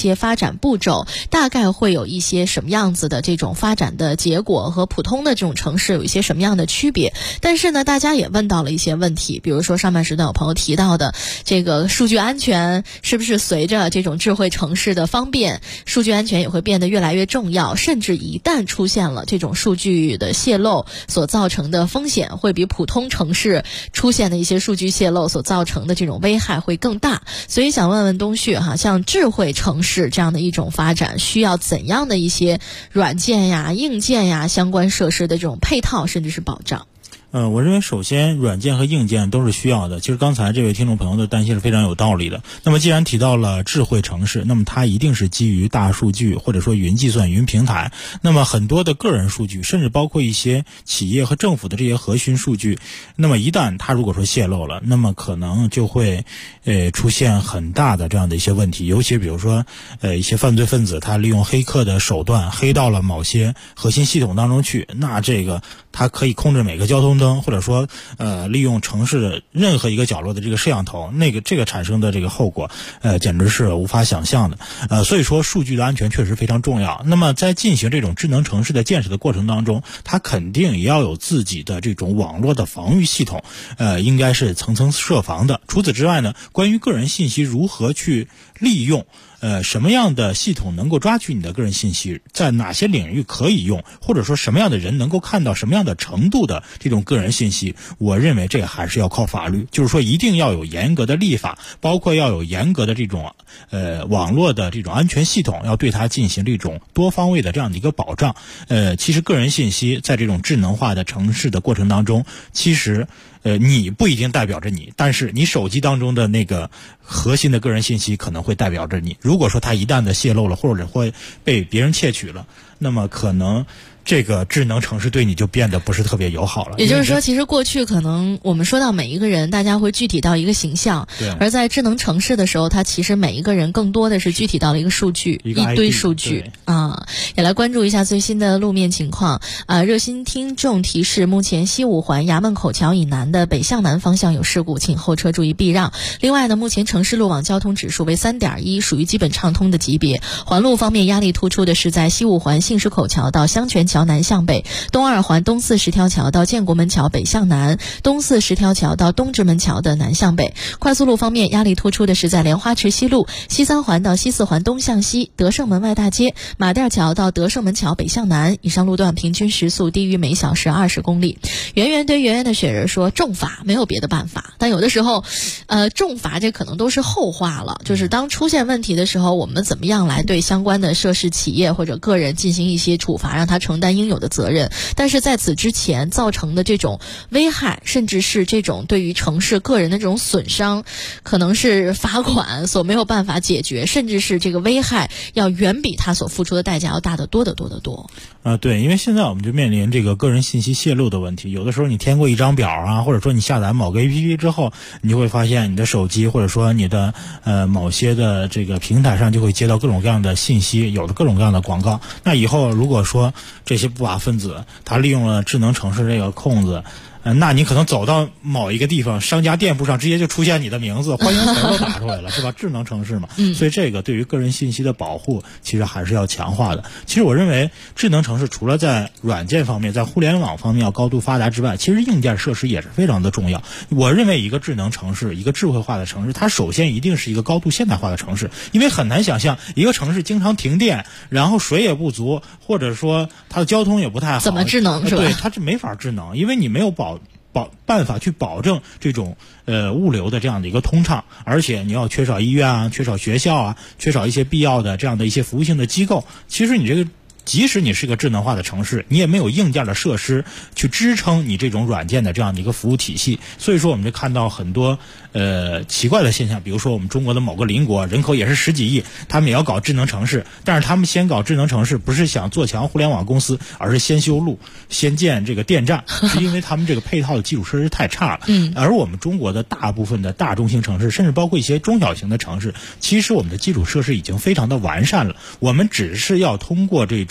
E: 展步骤，大概会有一些什么样子的这种发展的结果，和普通的这种城市有一些什么样的区别。但是呢，大家也问到了一些问题，比如说上半时段有朋友提到的这个数据安全，是不是随着这种智慧城市的方便，数据安全也会变得越来越重要，甚至一旦出现了这种数据的泄露所造成的风险，会比普通城市出现的一些数据泄露所造成的这种危害会更大。所以想问问东旭哈，像智慧城市这样的一种发展，需要怎样的一些软件呀、硬件呀、相关设施的这种配套甚至是保障？
K: 我认为首先软件和硬件都是需要的。其实刚才这位听众朋友的担心是非常有道理的。那么既然提到了智慧城市，那么它一定是基于大数据或者说云计算、云平台。那么很多的个人数据，甚至包括一些企业和政府的这些核心数据，那么一旦它如果说泄露了，那么可能就会出现很大的这样的一些问题。尤其比如说一些犯罪分子他利用黑客的手段黑到了某些核心系统当中去，那这个它可以控制每个交通灯，或者说利用城市的任何一个角落的这个摄像头，这个产生的这个后果简直是无法想象的。所以说数据的安全确实非常重要。那么在进行这种智能城市的建设的过程当中，它肯定也要有自己的这种网络的防御系统，应该是层层设防的。除此之外呢，关于个人信息如何去利用，什么样的系统能够抓取你的个人信息，在哪些领域可以用，或者说什么样的人能够看到什么样的程度的这种个人信息，我认为这个还是要靠法律，就是说一定要有严格的立法，包括要有严格的这种网络的这种安全系统，要对它进行这种多方位的这样的一个保障。其实个人信息在这种智能化的城市的过程当中，其实你不一定代表着你，但是你手机当中的那个核心的个人信息可能会代表着你。如果说它一旦的泄露了，或者会被别人窃取了，那么可能这个智能城市对你就变得不是特别友好了。
E: 也就是说，其实过去可能我们说到每一个人，大家会具体到一个形象，而在智能城市的时候，它其实每一个人更多的是具体到了一个数据，一堆数据啊。也来关注一下最新的路面情况啊。热心听众提示，目前西五环衙门口桥以南的北向南方向有事故，请后车注意避让。另外呢，目前城市路网交通指数为 3.1， 属于基本畅通的级别。环路方面，压力突出的是在西五环信石口桥到香泉桥南向北，东二环东四十条桥到建国门桥北向南，东四十条桥到东直门桥的南向北。快速路方面，压力突出的是在莲花池西路西三环到西四环东向西，德胜门外大街马甸桥到德胜门桥北向南，以上路段平均时速低于每小时20公里。圆圆对圆圆的雪人说，重罚没有别的办法，但有的时候重罚这可能都是后话了，就是当出现问题的时候，我们怎么样来对相关的涉事企业或者个人进行一些处罚，让他承担应有的责任。但是在此之前造成的这种危害，甚至是这种对于城市个人的这种损伤，可能是罚款所没有办法解决，甚至是这个危害要远比他所付出的代价要大得多得多得多。
K: 对，因为现在我们就面临这个个人信息泄露的问题。有的时候你填过一张表啊，或者说你下载某个 APP 之后，你就会发现你的手机或者说你的某些的这个平台上就会接到各种各样的信息，有的各种各样的广告。那以后如果说这些不法分子他利用了智能城市这个空子，那你可能走到某一个地方，商家店铺上直接就出现你的名字，欢迎词都打出来了，是吧？智能城市嘛，所以这个对于个人信息的保护其实还是要强化的。其实我认为智能城市除了在软件方面，在互联网方面要高度发达之外，其实硬件设施也是非常的重要。我认为一个智能城市，一个智慧化的城市，它首先一定是一个高度现代化的城市，因为很难想象一个城市经常停电，然后水也不足，或者说它的交通也不太好，
E: 怎么智能是吧？
K: 对，它是没法智能，因为你没有办法去保证这种物流的这样的一个通畅，而且你要缺少医院啊，缺少学校啊，缺少一些必要的这样的一些服务性的机构。其实你这个即使你是一个智能化的城市，你也没有硬件的设施去支撑你这种软件的这样的一个服务体系。所以说我们就看到很多奇怪的现象，比如说我们中国的某个邻国人口也是10几亿，他们也要搞智能城市，但是他们先搞智能城市不是想做强互联网公司，而是先修路，先建这个电站，是因为他们这个配套的基础设施太差了。而我们中国的大部分的大中型城市，甚至包括一些中小型的城市，其实我们的基础设施已经非常的完善了，我们只是要通过这种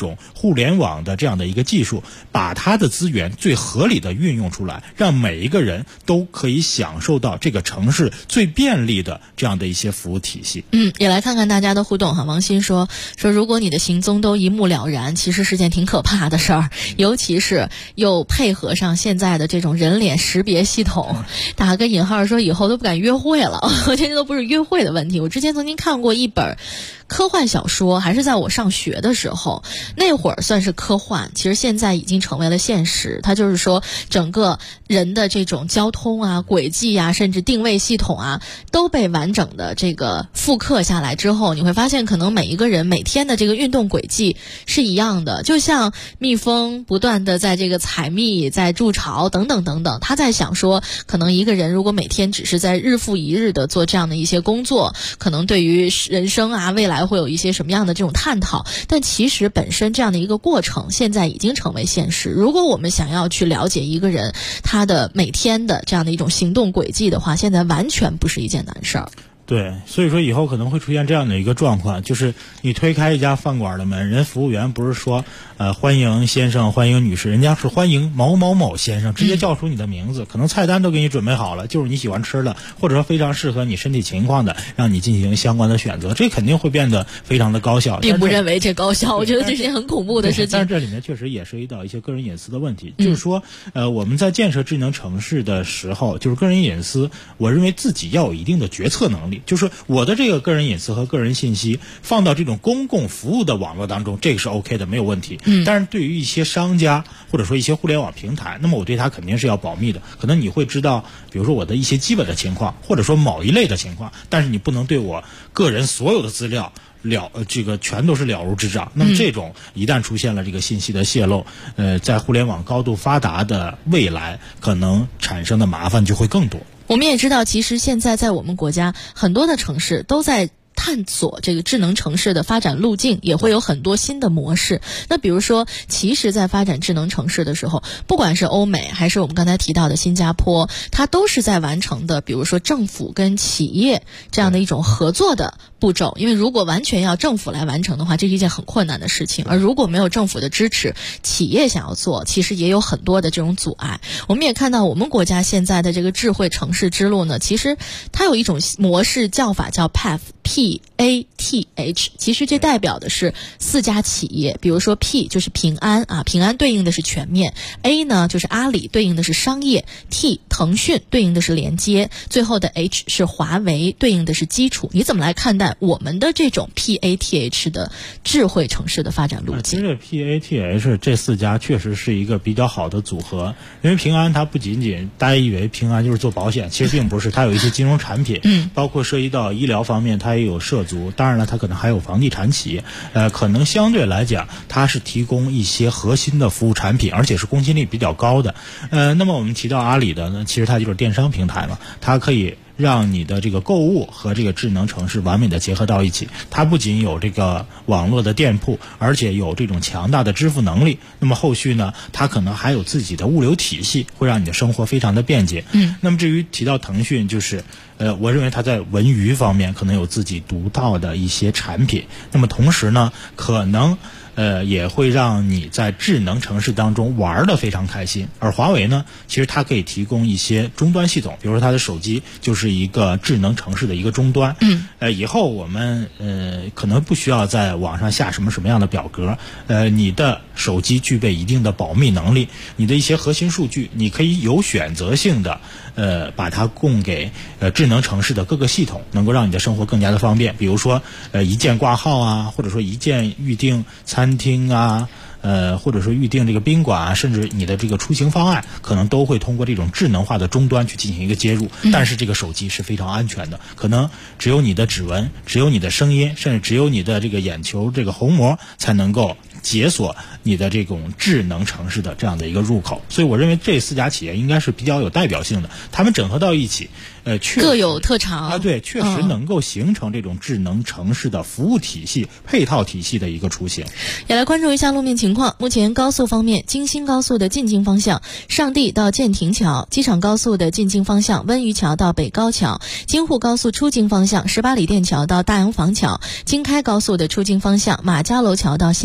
K: 种互联网的这样的一个技术，把它的资源最合理的运用出来，让每一个人都可以享受到这个城市最便利的这样的一些服务体系。
E: 也来看看大家的互动哈。王鑫说如果你的行踪都一目了然，其实是件挺可怕的事儿，尤其是又配合上现在的这种人脸识别系统，打个引号说以后都不敢约会了。我觉得都不是约会的问题。我之前曾经看过一本科幻小说，还是在我上学的时候，那会儿算是科幻，其实现在已经成为了现实。它就是说整个人的这种交通啊、轨迹啊，甚至定位系统啊，都被完整的这个复刻下来之后，你会发现可能每一个人每天的这个运动轨迹是一样的，就像蜜蜂不断的在这个采蜜、在筑巢等等等等。他在想说，可能一个人如果每天只是在日复一日的做这样的一些工作，可能对于人生啊、未来会有一些什么样的这种探讨，但其实本身这样的一个过程现在已经成为现实。如果我们想要去了解一个人他的每天的这样的一种行动轨迹的话，现在完全不是一件难事儿。
K: 对，所以说以后可能会出现这样的一个状况，就是你推开一家饭馆的门，人服务员不是说欢迎先生欢迎女士，人家是欢迎某某某先生，直接叫出你的名字，可能菜单都给你准备好了，就是你喜欢吃的，或者说非常适合你身体情况的，让你进行相关的选择，这肯定会变得非常的高效。
E: 并不认为这高效，我觉得这是件很恐怖的事情。
K: 但是这里面确实也涉及到一些个人隐私的问题，就是说我们在建设智能城市的时候，就是个人隐私，我认为自己要有一定的决策能力，就是我的这个个人隐私和个人信息放到这种公共服务的网络当中，这个是 OK 的，没有问题。但是对于一些商家或者说一些互联网平台，那么我对它肯定是要保密的。可能你会知道，比如说我的一些基本的情况，或者说某一类的情况，但是你不能对我个人所有的资料这个全都是了如指掌。那么这种一旦出现了这个信息的泄露，在互联网高度发达的未来，可能产生的麻烦就会更多。
E: 我们也知道，其实现在在我们国家很多的城市都在探索这个智能城市的发展路径，也会有很多新的模式。那比如说，其实在发展智能城市的时候，不管是欧美还是我们刚才提到的新加坡，它都是在完成的比如说政府跟企业这样的一种合作的步骤。因为如果完全要政府来完成的话，这是一件很困难的事情，而如果没有政府的支持，企业想要做其实也有很多的这种阻碍。我们也看到我们国家现在的这个智慧城市之路呢，其实它有一种模式叫法叫 PATH， 其实这代表的是4家企业。比如说 P 就是平安啊，平安对应的是全面， A 呢就是阿里，对应的是商业， T 腾讯对应的是连接，最后的 H 是华为，对应的是基础。你怎么来看待我们的这种 PATH 的智慧城市的发展路径？
K: 其实 PATH 这4家确实是一个比较好的组合，因为平安它不仅仅大家以为平安就是做保险，其实并不是，它有一些金融产品，包括涉及到医疗方面，它也有涉足，当然了，它可能还有房地产企业，可能相对来讲，它是提供一些核心的服务产品，而且是公信力比较高的。那么我们提到阿里的呢，其实它就是电商平台嘛，它可以让你的这个购物和这个智能城市完美的结合到一起。它不仅有这个网络的店铺，而且有这种强大的支付能力。那么后续呢，它可能还有自己的物流体系，会让你的生活非常的便捷。那么至于提到腾讯，就是我认为它在文娱方面可能有自己独到的一些产品。那么同时呢，可能也会让你在智能城市当中玩得非常开心。而华为呢，其实它可以提供一些终端系统，比如说它的手机就是一个智能城市的一个终端。以后我们可能不需要在网上下什么样的表格，你的手机具备一定的保密能力，你的一些核心数据你可以有选择性的把它供给智能城市的各个系统，能够让你的生活更加的方便。比如说一键挂号啊，或者说一键预定餐厅啊，或者说预定这个宾馆啊，甚至你的这个出行方案，可能都会通过这种智能化的终端去进行一个接入。但是这个手机是非常安全的，可能只有你的指纹，只有你的声音，甚至只有你的这个眼球这个虹膜才能够解锁你的这种智能城市的这样的一个入口。所以我认为这4家企业应该是比较有代表性的，他们整合到一起，
E: 各有特长
K: 啊，对，确实能够形成这种智能城市的服务体系、配套体系的一个雏形。
E: 也来关注一下路面情况。目前高速方面，京新高速的进京方向上地到建亭桥，机场高速的进京方向温榆桥到北高桥，京沪高速出京方向18里店桥到大洋坊桥，京开高速的出京方向马家楼桥到新发地桥。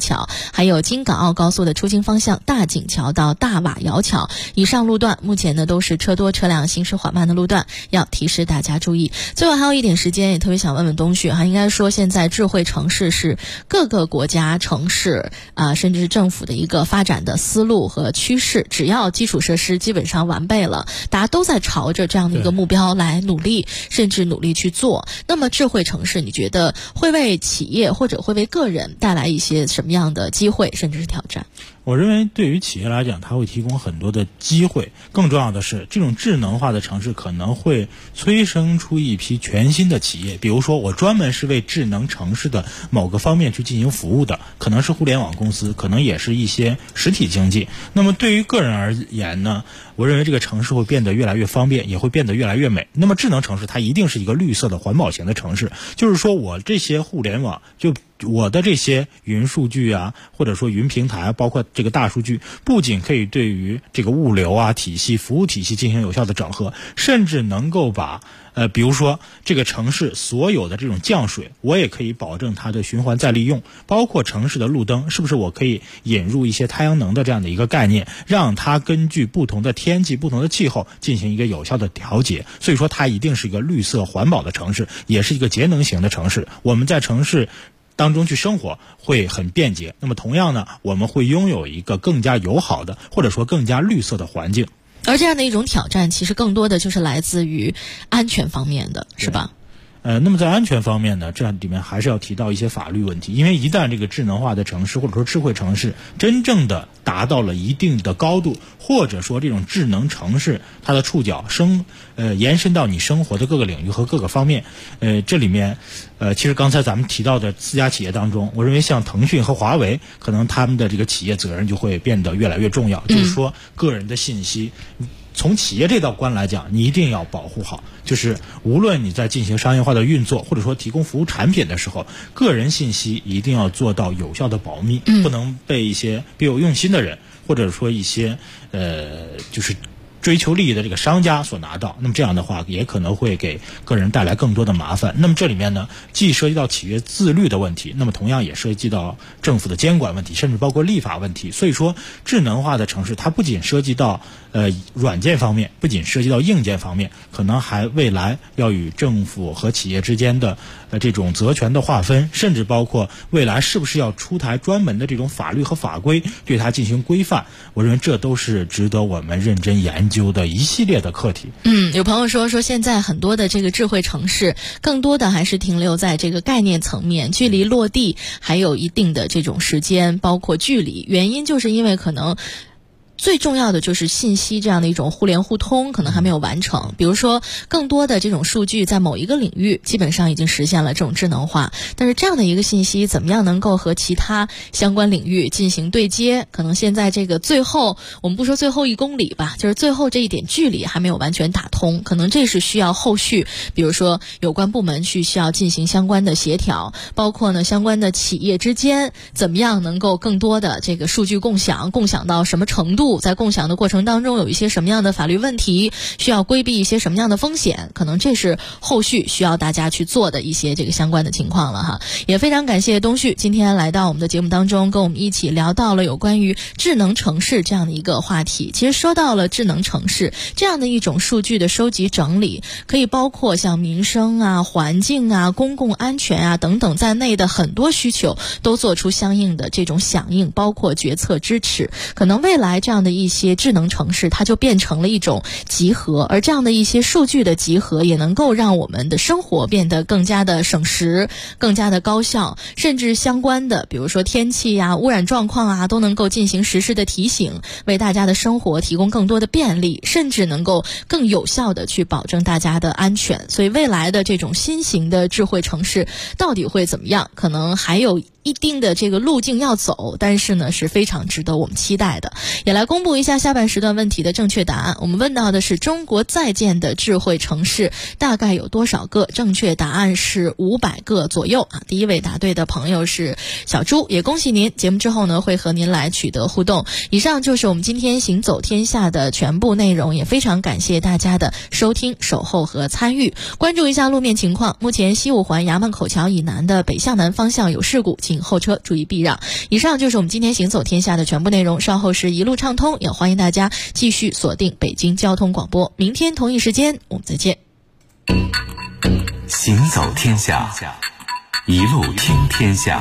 E: 桥，还有京港澳高速的出京方向大井桥到大瓦窑桥以上路段，目前呢都是车多车辆行驶缓慢的路段，要提示大家注意。最后还有一点时间，也特别想问问东旭哈，应该说现在智慧城市是各个国家城市甚至是政府的一个发展的思路和趋势，只要基础设施基本上完备了，大家都在朝着这样的一个目标来努力，甚至努力去做。那么智慧城市你觉得会为企业或者会为个人带来一些什么样的机会甚至是挑战？
K: 我认为对于企业来讲，它会提供很多的机会，更重要的是这种智能化的城市可能会催生出一批全新的企业。比如说我专门是为智能城市的某个方面去进行服务的，可能是互联网公司，可能也是一些实体经济。那么对于个人而言呢，我认为这个城市会变得越来越方便，也会变得越来越美。那么智能城市它一定是一个绿色的环保型的城市，就是说我这些互联网，就我的这些云数据啊，或者说云平台，包括这个大数据，不仅可以对于这个物流啊体系、服务体系进行有效的整合，甚至能够把比如说这个城市所有的这种降水，我也可以保证它的循环再利用，包括城市的路灯，是不是我可以引入一些太阳能的这样的一个概念，让它根据不同的天气、不同的气候进行一个有效的调节。所以说它一定是一个绿色环保的城市，也是一个节能型的城市。我们在城市当中去生活会很便捷，那么同样呢，我们会拥有一个更加友好的或者说更加绿色的环境。
E: 而这样的一种挑战其实更多的就是来自于安全方面的，是吧？
K: 那么在安全方面呢，这里面还是要提到一些法律问题，因为一旦这个智能化的城市或者说智慧城市真正的达到了一定的高度，或者说这种智能城市它的触角延伸到你生活的各个领域和各个方面，这里面其实刚才咱们提到的4家企业当中，我认为像腾讯和华为，可能他们的这个企业责任就会变得越来越重要，就是说个人的信息从企业这道关来讲，你一定要保护好，就是无论你在进行商业化的运作，或者说提供服务产品的时候，个人信息一定要做到有效的保密，不能被一些别有用心的人，或者说一些就是追求利益的这个商家所拿到，那么这样的话也可能会给个人带来更多的麻烦。那么这里面呢，既涉及到企业自律的问题，那么同样也涉及到政府的监管问题，甚至包括立法问题。所以说智能化的城市它不仅涉及到软件方面，不仅涉及到硬件方面，可能还未来要与政府和企业之间的这种责权的划分，甚至包括未来是不是要出台专门的这种法律和法规对它进行规范。我认为这都是值得我们认真研究的一系列的课题。
E: 有朋友说现在很多的这个智慧城市更多的还是停留在这个概念层面，距离落地还有一定的这种时间包括距离，原因就是因为可能最重要的就是信息这样的一种互联互通可能还没有完成，比如说更多的这种数据在某一个领域基本上已经实现了这种智能化，但是这样的一个信息怎么样能够和其他相关领域进行对接，可能现在这个最后我们不说最后1公里吧，就是最后这一点距离还没有完全打通，可能这是需要后续比如说有关部门需要进行相关的协调，包括呢相关的企业之间怎么样能够更多的这个数据共享到什么程度，在共享的过程当中有一些什么样的法律问题，需要规避一些什么样的风险，可能这是后续需要大家去做的一些这个相关的情况了哈。也非常感谢东旭今天来到我们的节目当中，跟我们一起聊到了有关于智能城市这样的一个话题。其实说到了智能城市这样的一种数据的收集整理，可以包括像民生啊、环境啊、公共安全啊等等在内的很多需求都做出相应的这种响应，包括决策支持。可能未来这样的一些智能城市它就变成了一种集合，而这样的一些数据的集合也能够让我们的生活变得更加的省时，更加的高效，甚至相关的比如说天气啊、污染状况啊都能够进行实时的提醒，为大家的生活提供更多的便利，甚至能够更有效的去保证大家的安全。所以未来的这种新型的智慧城市到底会怎么样，可能还有一定的这个路径要走，但是呢是非常值得我们期待的。也来公布一下下半时段问题的正确答案。我们问到的是中国在建的智慧城市大概有多少个，正确答案是500个左右啊。第一位答对的朋友是小朱，也恭喜您，节目之后呢会和您来取得互动。以上就是我们今天行走天下的全部内容，也非常感谢大家的收听、守候和参与。关注一下路面情况，目前西五环衙门口桥以南的北向南方向有事故，请请后车注意避让。以上就是我们今天行走天下的全部内容，稍后是一路畅通，也欢迎大家继续锁定北京交通广播。明天同一时间我们再见。
O: 行走天下，一路听天下。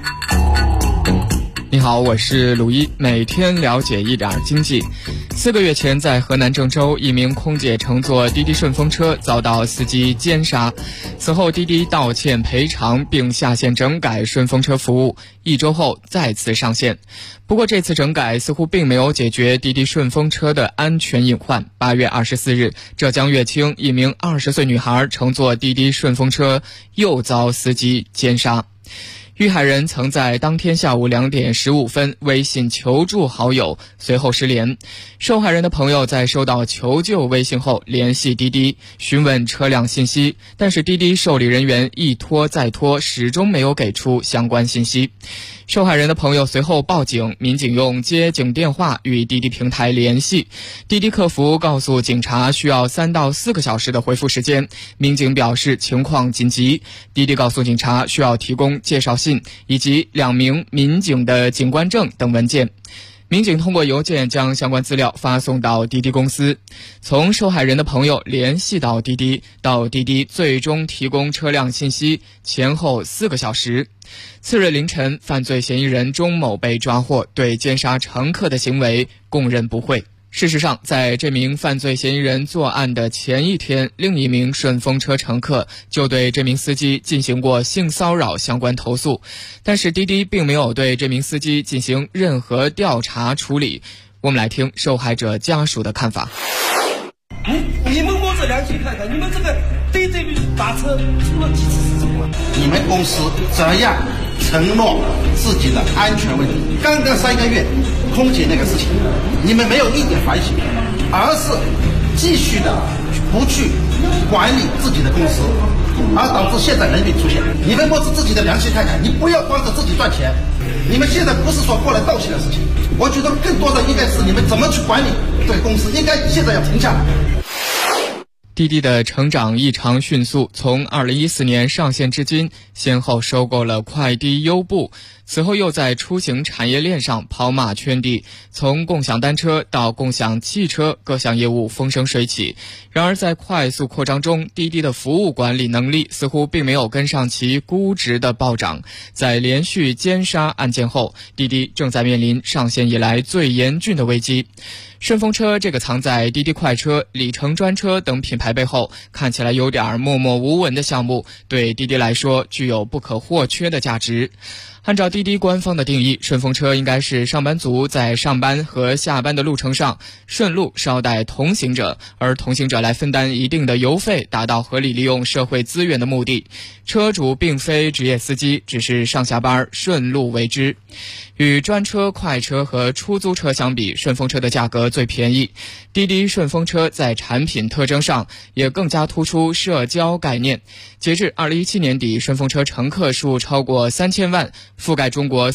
S: 你好，我是鲁一，每天了解一点经济。4个月前，在河南郑州，一名空姐乘坐滴滴顺风车遭到司机奸杀，此后滴滴道歉赔偿并下线整改顺风车服务，1周后再次上线。不过这次整改似乎并没有解决滴滴顺风车的安全隐患。8月24日，浙江乐清一名20岁女孩乘坐滴滴顺风车又遭司机奸杀。遇害人曾在当天下午2点15分微信求助好友，随后失联。受害人的朋友在收到求救微信后联系滴滴询问车辆信息，但是滴滴受理人员一拖再拖，始终没有给出相关信息。受害人的朋友随后报警，民警用接警电话与滴滴平台联系，滴滴客服告诉警察需要3到4个小时的回复时间，民警表示情况紧急，滴滴告诉警察需要提供介绍信以及2名民警的警官证等文件。民警通过邮件将相关资料发送到滴滴公司。从受害人的朋友联系到滴滴，到滴滴最终提供车辆信息，前后4个小时。次日凌晨，犯罪嫌疑人钟某被抓获，对奸杀乘客的行为供认不讳。事实上，在这名犯罪嫌疑人作案的前一天，另一名顺风车乘客就对这名司机进行过性骚扰相关投诉，但是滴滴并没有对这名司机进行任何调查处理。我们来听受害者家属的看法。
T: 你们摸着良心看看，你们这个对这打车出了几次事故了？
U: 你们公司怎样承诺自己的安全问题？刚刚3个月空姐那个事情，你们没有一点反省，而是继续的不去管理自己的公司，而导致现在人命出现。你们摸着自己的良心看看，你不要光着自己赚钱。你们现在不是说过来道歉的事情，我觉得更多的应该是你们怎么去管理这个公司，应该现在要停下来。
S: 滴滴的成长异常迅速，从2014年上线至今，先后收购了快滴、优步，此后又在出行产业链上跑马圈地，从共享单车到共享汽车，各项业务风生水起。然而在快速扩张中，滴滴的服务管理能力似乎并没有跟上其估值的暴涨。在连续奸杀案件后，滴滴正在面临上线以来最严峻的危机。顺风车这个藏在滴滴快车、里程专车等品牌背后，看起来有点默默无闻的项目，对滴滴来说具有不可或缺的价值。按照滴滴官方的定义，顺风车应该是上班族在上班和下班的路程上顺路捎带同行者，而同行者来分担一定的油费，达到合理利用社会资源的目的。车主并非职业司机，只是上下班顺路为之。与专车、快车和出租车相比，顺风车的价格最便宜。滴滴顺风车在产品特征上也更加突出社交概念。截至2017年底，顺风车乘客数超过3000万，覆盖中国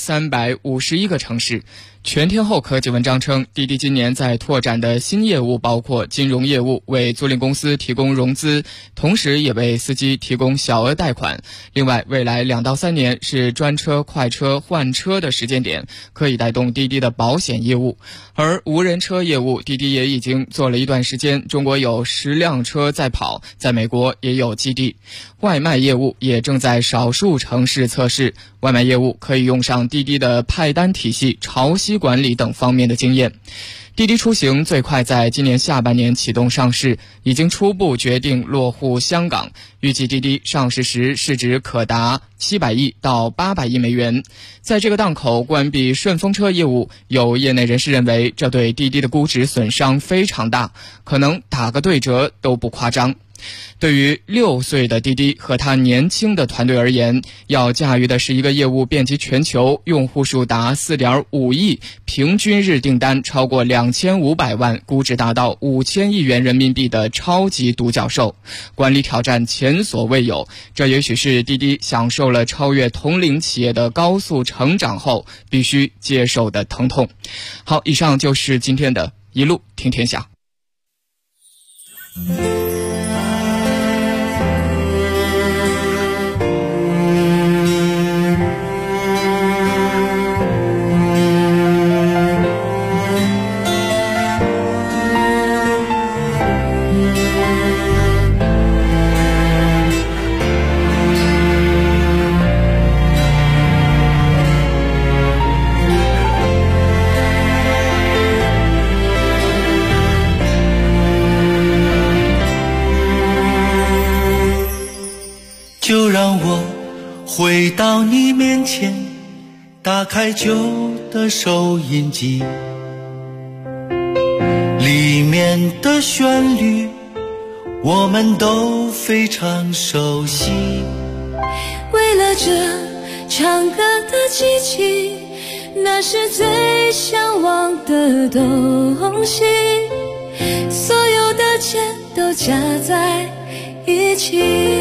S: 351个城市。全天候科技文章称，滴滴今年在拓展的新业务包括金融业务，为租赁公司提供融资，同时也为司机提供小额贷款。另外，未来2到3年是专车、快车换车的时间点，可以带动滴滴的保险业务。而无人车业务，滴滴也已经做了一段时间，中国有10辆车在跑，在美国也有基地。外卖业务也正在少数城市测试，外卖业务可以用上滴滴的派单体系、潮汐管理等方面的经验。滴滴出行最快在今年下半年启动上市，已经初步决定落户香港，预计滴滴上市时市值可达700亿到800亿美元。在这个档口关闭顺风车业务，有业内人士认为，这对滴滴的估值损伤非常大，可能打个对折都不夸张。对于6岁的滴滴和他年轻的团队而言，要驾驭的是一个业务遍及全球，用户数达 4.5 亿，平均日订单超过2500万，估值达到5000亿元人民币的超级独角兽，管理挑战前所未有。这也许是滴滴享受了超越同龄企业的高速成长后必须接受的疼痛。好，以上就是今天的一路听天下。
D: 回到你面前，打开旧的收音机，里面的旋律我们都非常熟悉。
V: 为了这唱歌的机器，那是最向往的东西，所有的钱都加在一起。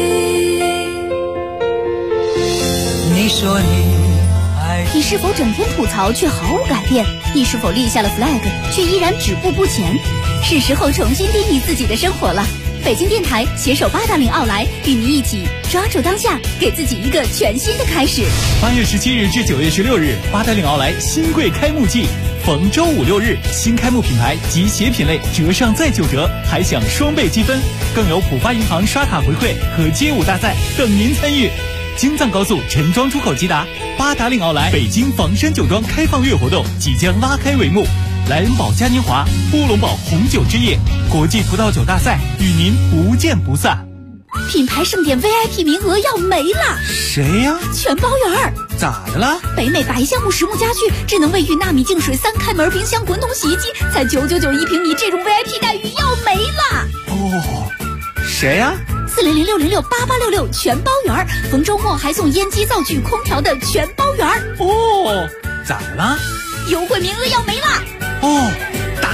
D: 你说
I: 你是否整天吐槽却毫无改变？你是否立下了 flag 却依然止步不前？是时候重新定义自己的生活了。北京电台携手八达岭奥莱，与您一起抓住当下，给自己一个全新的开始。
H: 8月17日至9月16日，八达岭奥莱新柜开幕季，逢周5、6日，新开幕品牌及鞋品类折上再9折，还享双倍积分，更有浦发银行刷卡回馈和街舞大赛等您参与。京藏高速陈庄出口即达，八达岭奥莱北京房山酒庄开放月活动即将拉开帷幕。莱恩堡嘉年华、波龙堡红酒之夜、国际葡萄酒大赛与您不见不散。
I: 品牌盛典 VIP 名额要没了，
H: 谁呀？
I: 全包圆。
H: 咋的了？
I: 北美白橡木实木家具、智能卫浴、纳米净水、3开门冰箱、滚筒洗衣机，才999一平米，这种 VIP 待遇要没了。
H: 哦，谁呀
I: ？400-606-8866全包圆，逢周末还送烟机、灶具、空调的全包圆。
H: 哦，咋的了？
I: 优惠名额要没了。
H: 哦，打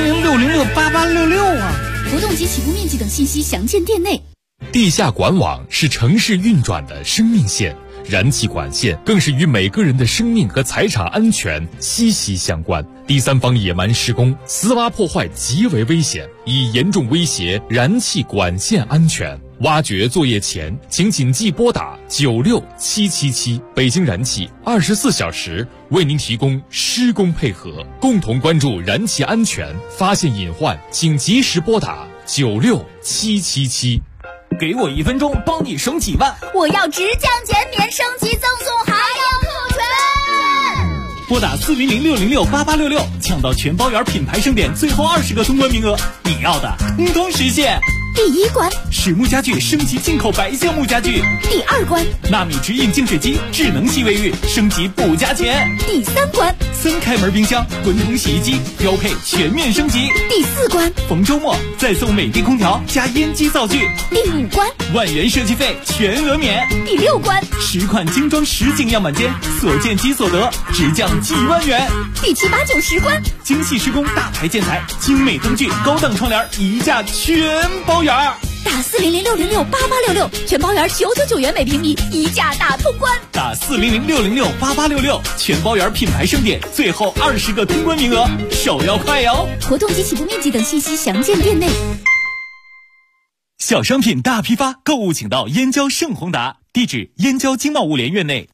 H: 400-606-8866啊！
I: 活动及起步面积等信息详见店内。
C: 地下管网是城市运转的生命线，燃气管线更是与每个人的生命和财产安全息息相关。第三方野蛮施工、私挖破坏极为危险，已严重威胁燃气管线安全。挖掘作业前，请谨记拨打96777，北京燃气24小时为您提供施工配合，共同关注燃气安全，发现隐患请及时拨打96777。
H: 给我1分钟，帮你省几万。
I: 我要直降减免，升级赠送，还要扣权。
H: 拨打400-606-8866，抢到全包圆品牌盛典最后20个通关名额，你要的通通实现。
I: 第一关，
H: 实木家具升级进口白橡木家具。
I: 第二关，
H: 纳米直饮净水机、智能系卫浴升级不加钱。
I: 第三关
H: ，3开门冰箱、滚筒洗衣机标配全面升级。
I: 第4关，
H: 逢周末再送美的空调加烟机灶具。
I: 第5关，
H: 万元设计费全额免。
I: 第6关
H: ，10款精装实景样板间，所见即所得，直降几万元。
I: 第7、8、9、10关，
H: 精细施工、大牌建材、精美灯具、高档窗帘，一价全包圆。
I: 打400-606-8866，全包圆999元每平米，一价大通关。
H: 打400-606-8866，全包圆品牌盛典最后20个通关名额，手要快哟！
I: 活动及起步面积等信息详见店内。
H: 小商品大批发，购物请到燕郊盛宏达，地址燕郊经贸物联院内。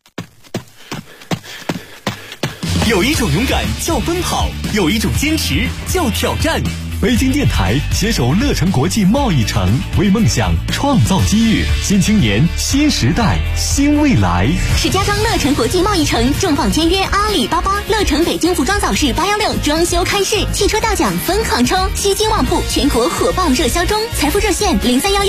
W: 有一种勇敢叫奔跑，有一种坚持叫挑战。北京电台携手乐城国际贸易城，为梦想创造机遇，新青年、新时代、新未来。
L: 石家庄乐城国际贸易城重磅签约阿里巴巴，乐城北京服装早市816装修开市，汽车大奖分行抽，吸金旺铺全国火爆热销中，财富热线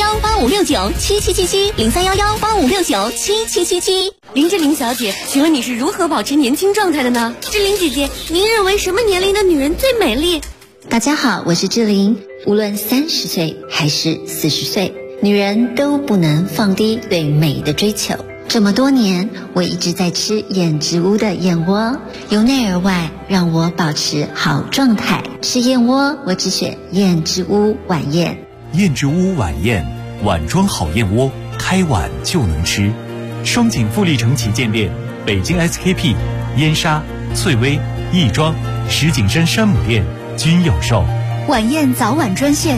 L: 031185697777，031185697777。
X: 林志玲小姐，请问你是如何保持年轻状态的呢？
L: 志玲姐姐，您认为什么年龄的女人最美丽？大家好，我是志玲。无论30岁还是40岁，女人都不能放低对美的追求。这么多年，我一直在吃燕之屋的燕窝，由内而外让我保持好状态。吃燕窝，我只选燕之屋晚宴。
H: 燕之屋晚宴，碗装好燕窝，开碗就能吃。双井富力城旗舰店、北京 SKP、燕莎、翠微、亦庄、石景山山姆店均有售。
I: 晚宴早晚专线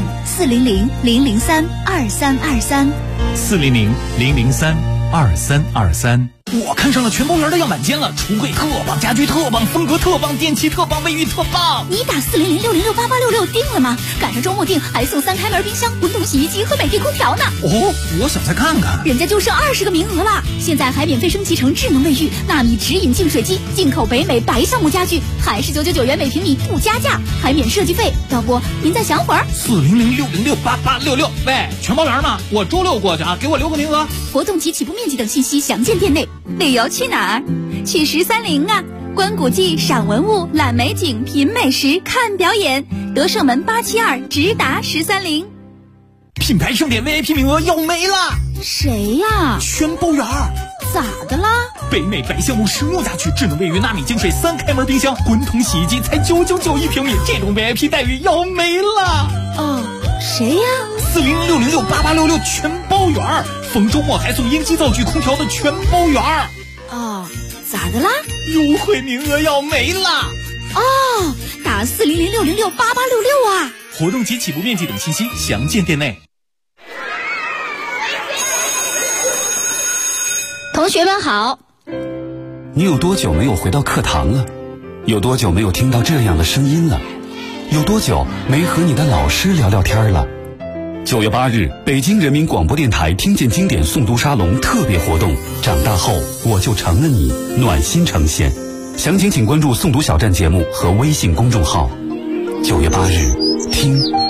I: 400-003-2323，400-003-2323。
H: 我看上了全包园的样板间了，橱柜特棒，家具特棒，风格特棒，电器特棒，卫浴特棒。
I: 你打400-606-8866定了吗？赶上周末定还送3开门冰箱、滚筒洗衣机和美的空调呢。
H: 哦，我想再看看。
I: 人家就剩20个名额了，现在还免费升级成智能卫浴、纳米直饮净水机、进口北美白橡木家具，还是999元每平米不加价，还免设计费。要不您再想会儿
H: ？400-606-8866。喂，全包园吗？我周6过去啊，给我留个名额。
I: 活动及起步面积等信息详见店内。旅游去哪儿？去1030啊！观古迹、赏文物、览美景、品美食、看表演。德胜门872直达1030。
H: 品牌盛典 VIP 名额要没了。
I: 谁呀？
H: 全包园。
I: 咋的啦？
H: 北美白橡木实木家具、智能卫浴、纳米净水、3开门冰箱、滚筒洗衣机才999一平米，这种 VIP 待遇要没了。
I: 哦，谁呀
H: ？400-606-8866全包园，逢周末还送烟机、灶具、空调的全包园。
I: 哦，咋的啦？
H: 优惠名额要没了。
I: 哦，打400-606-8866啊！
H: 活动及起步面积等信息详见店内。
I: 同学们好。
B: 你有多久没有回到课堂了？有多久没有听到这样的声音了？有多久没和你的老师聊聊天了？9月8日，北京人民广播电台听见经典诵读沙龙特别活动，长大后我就成了你，暖心呈现。详情请关注诵读小站节目和微信公众号。9月8日，听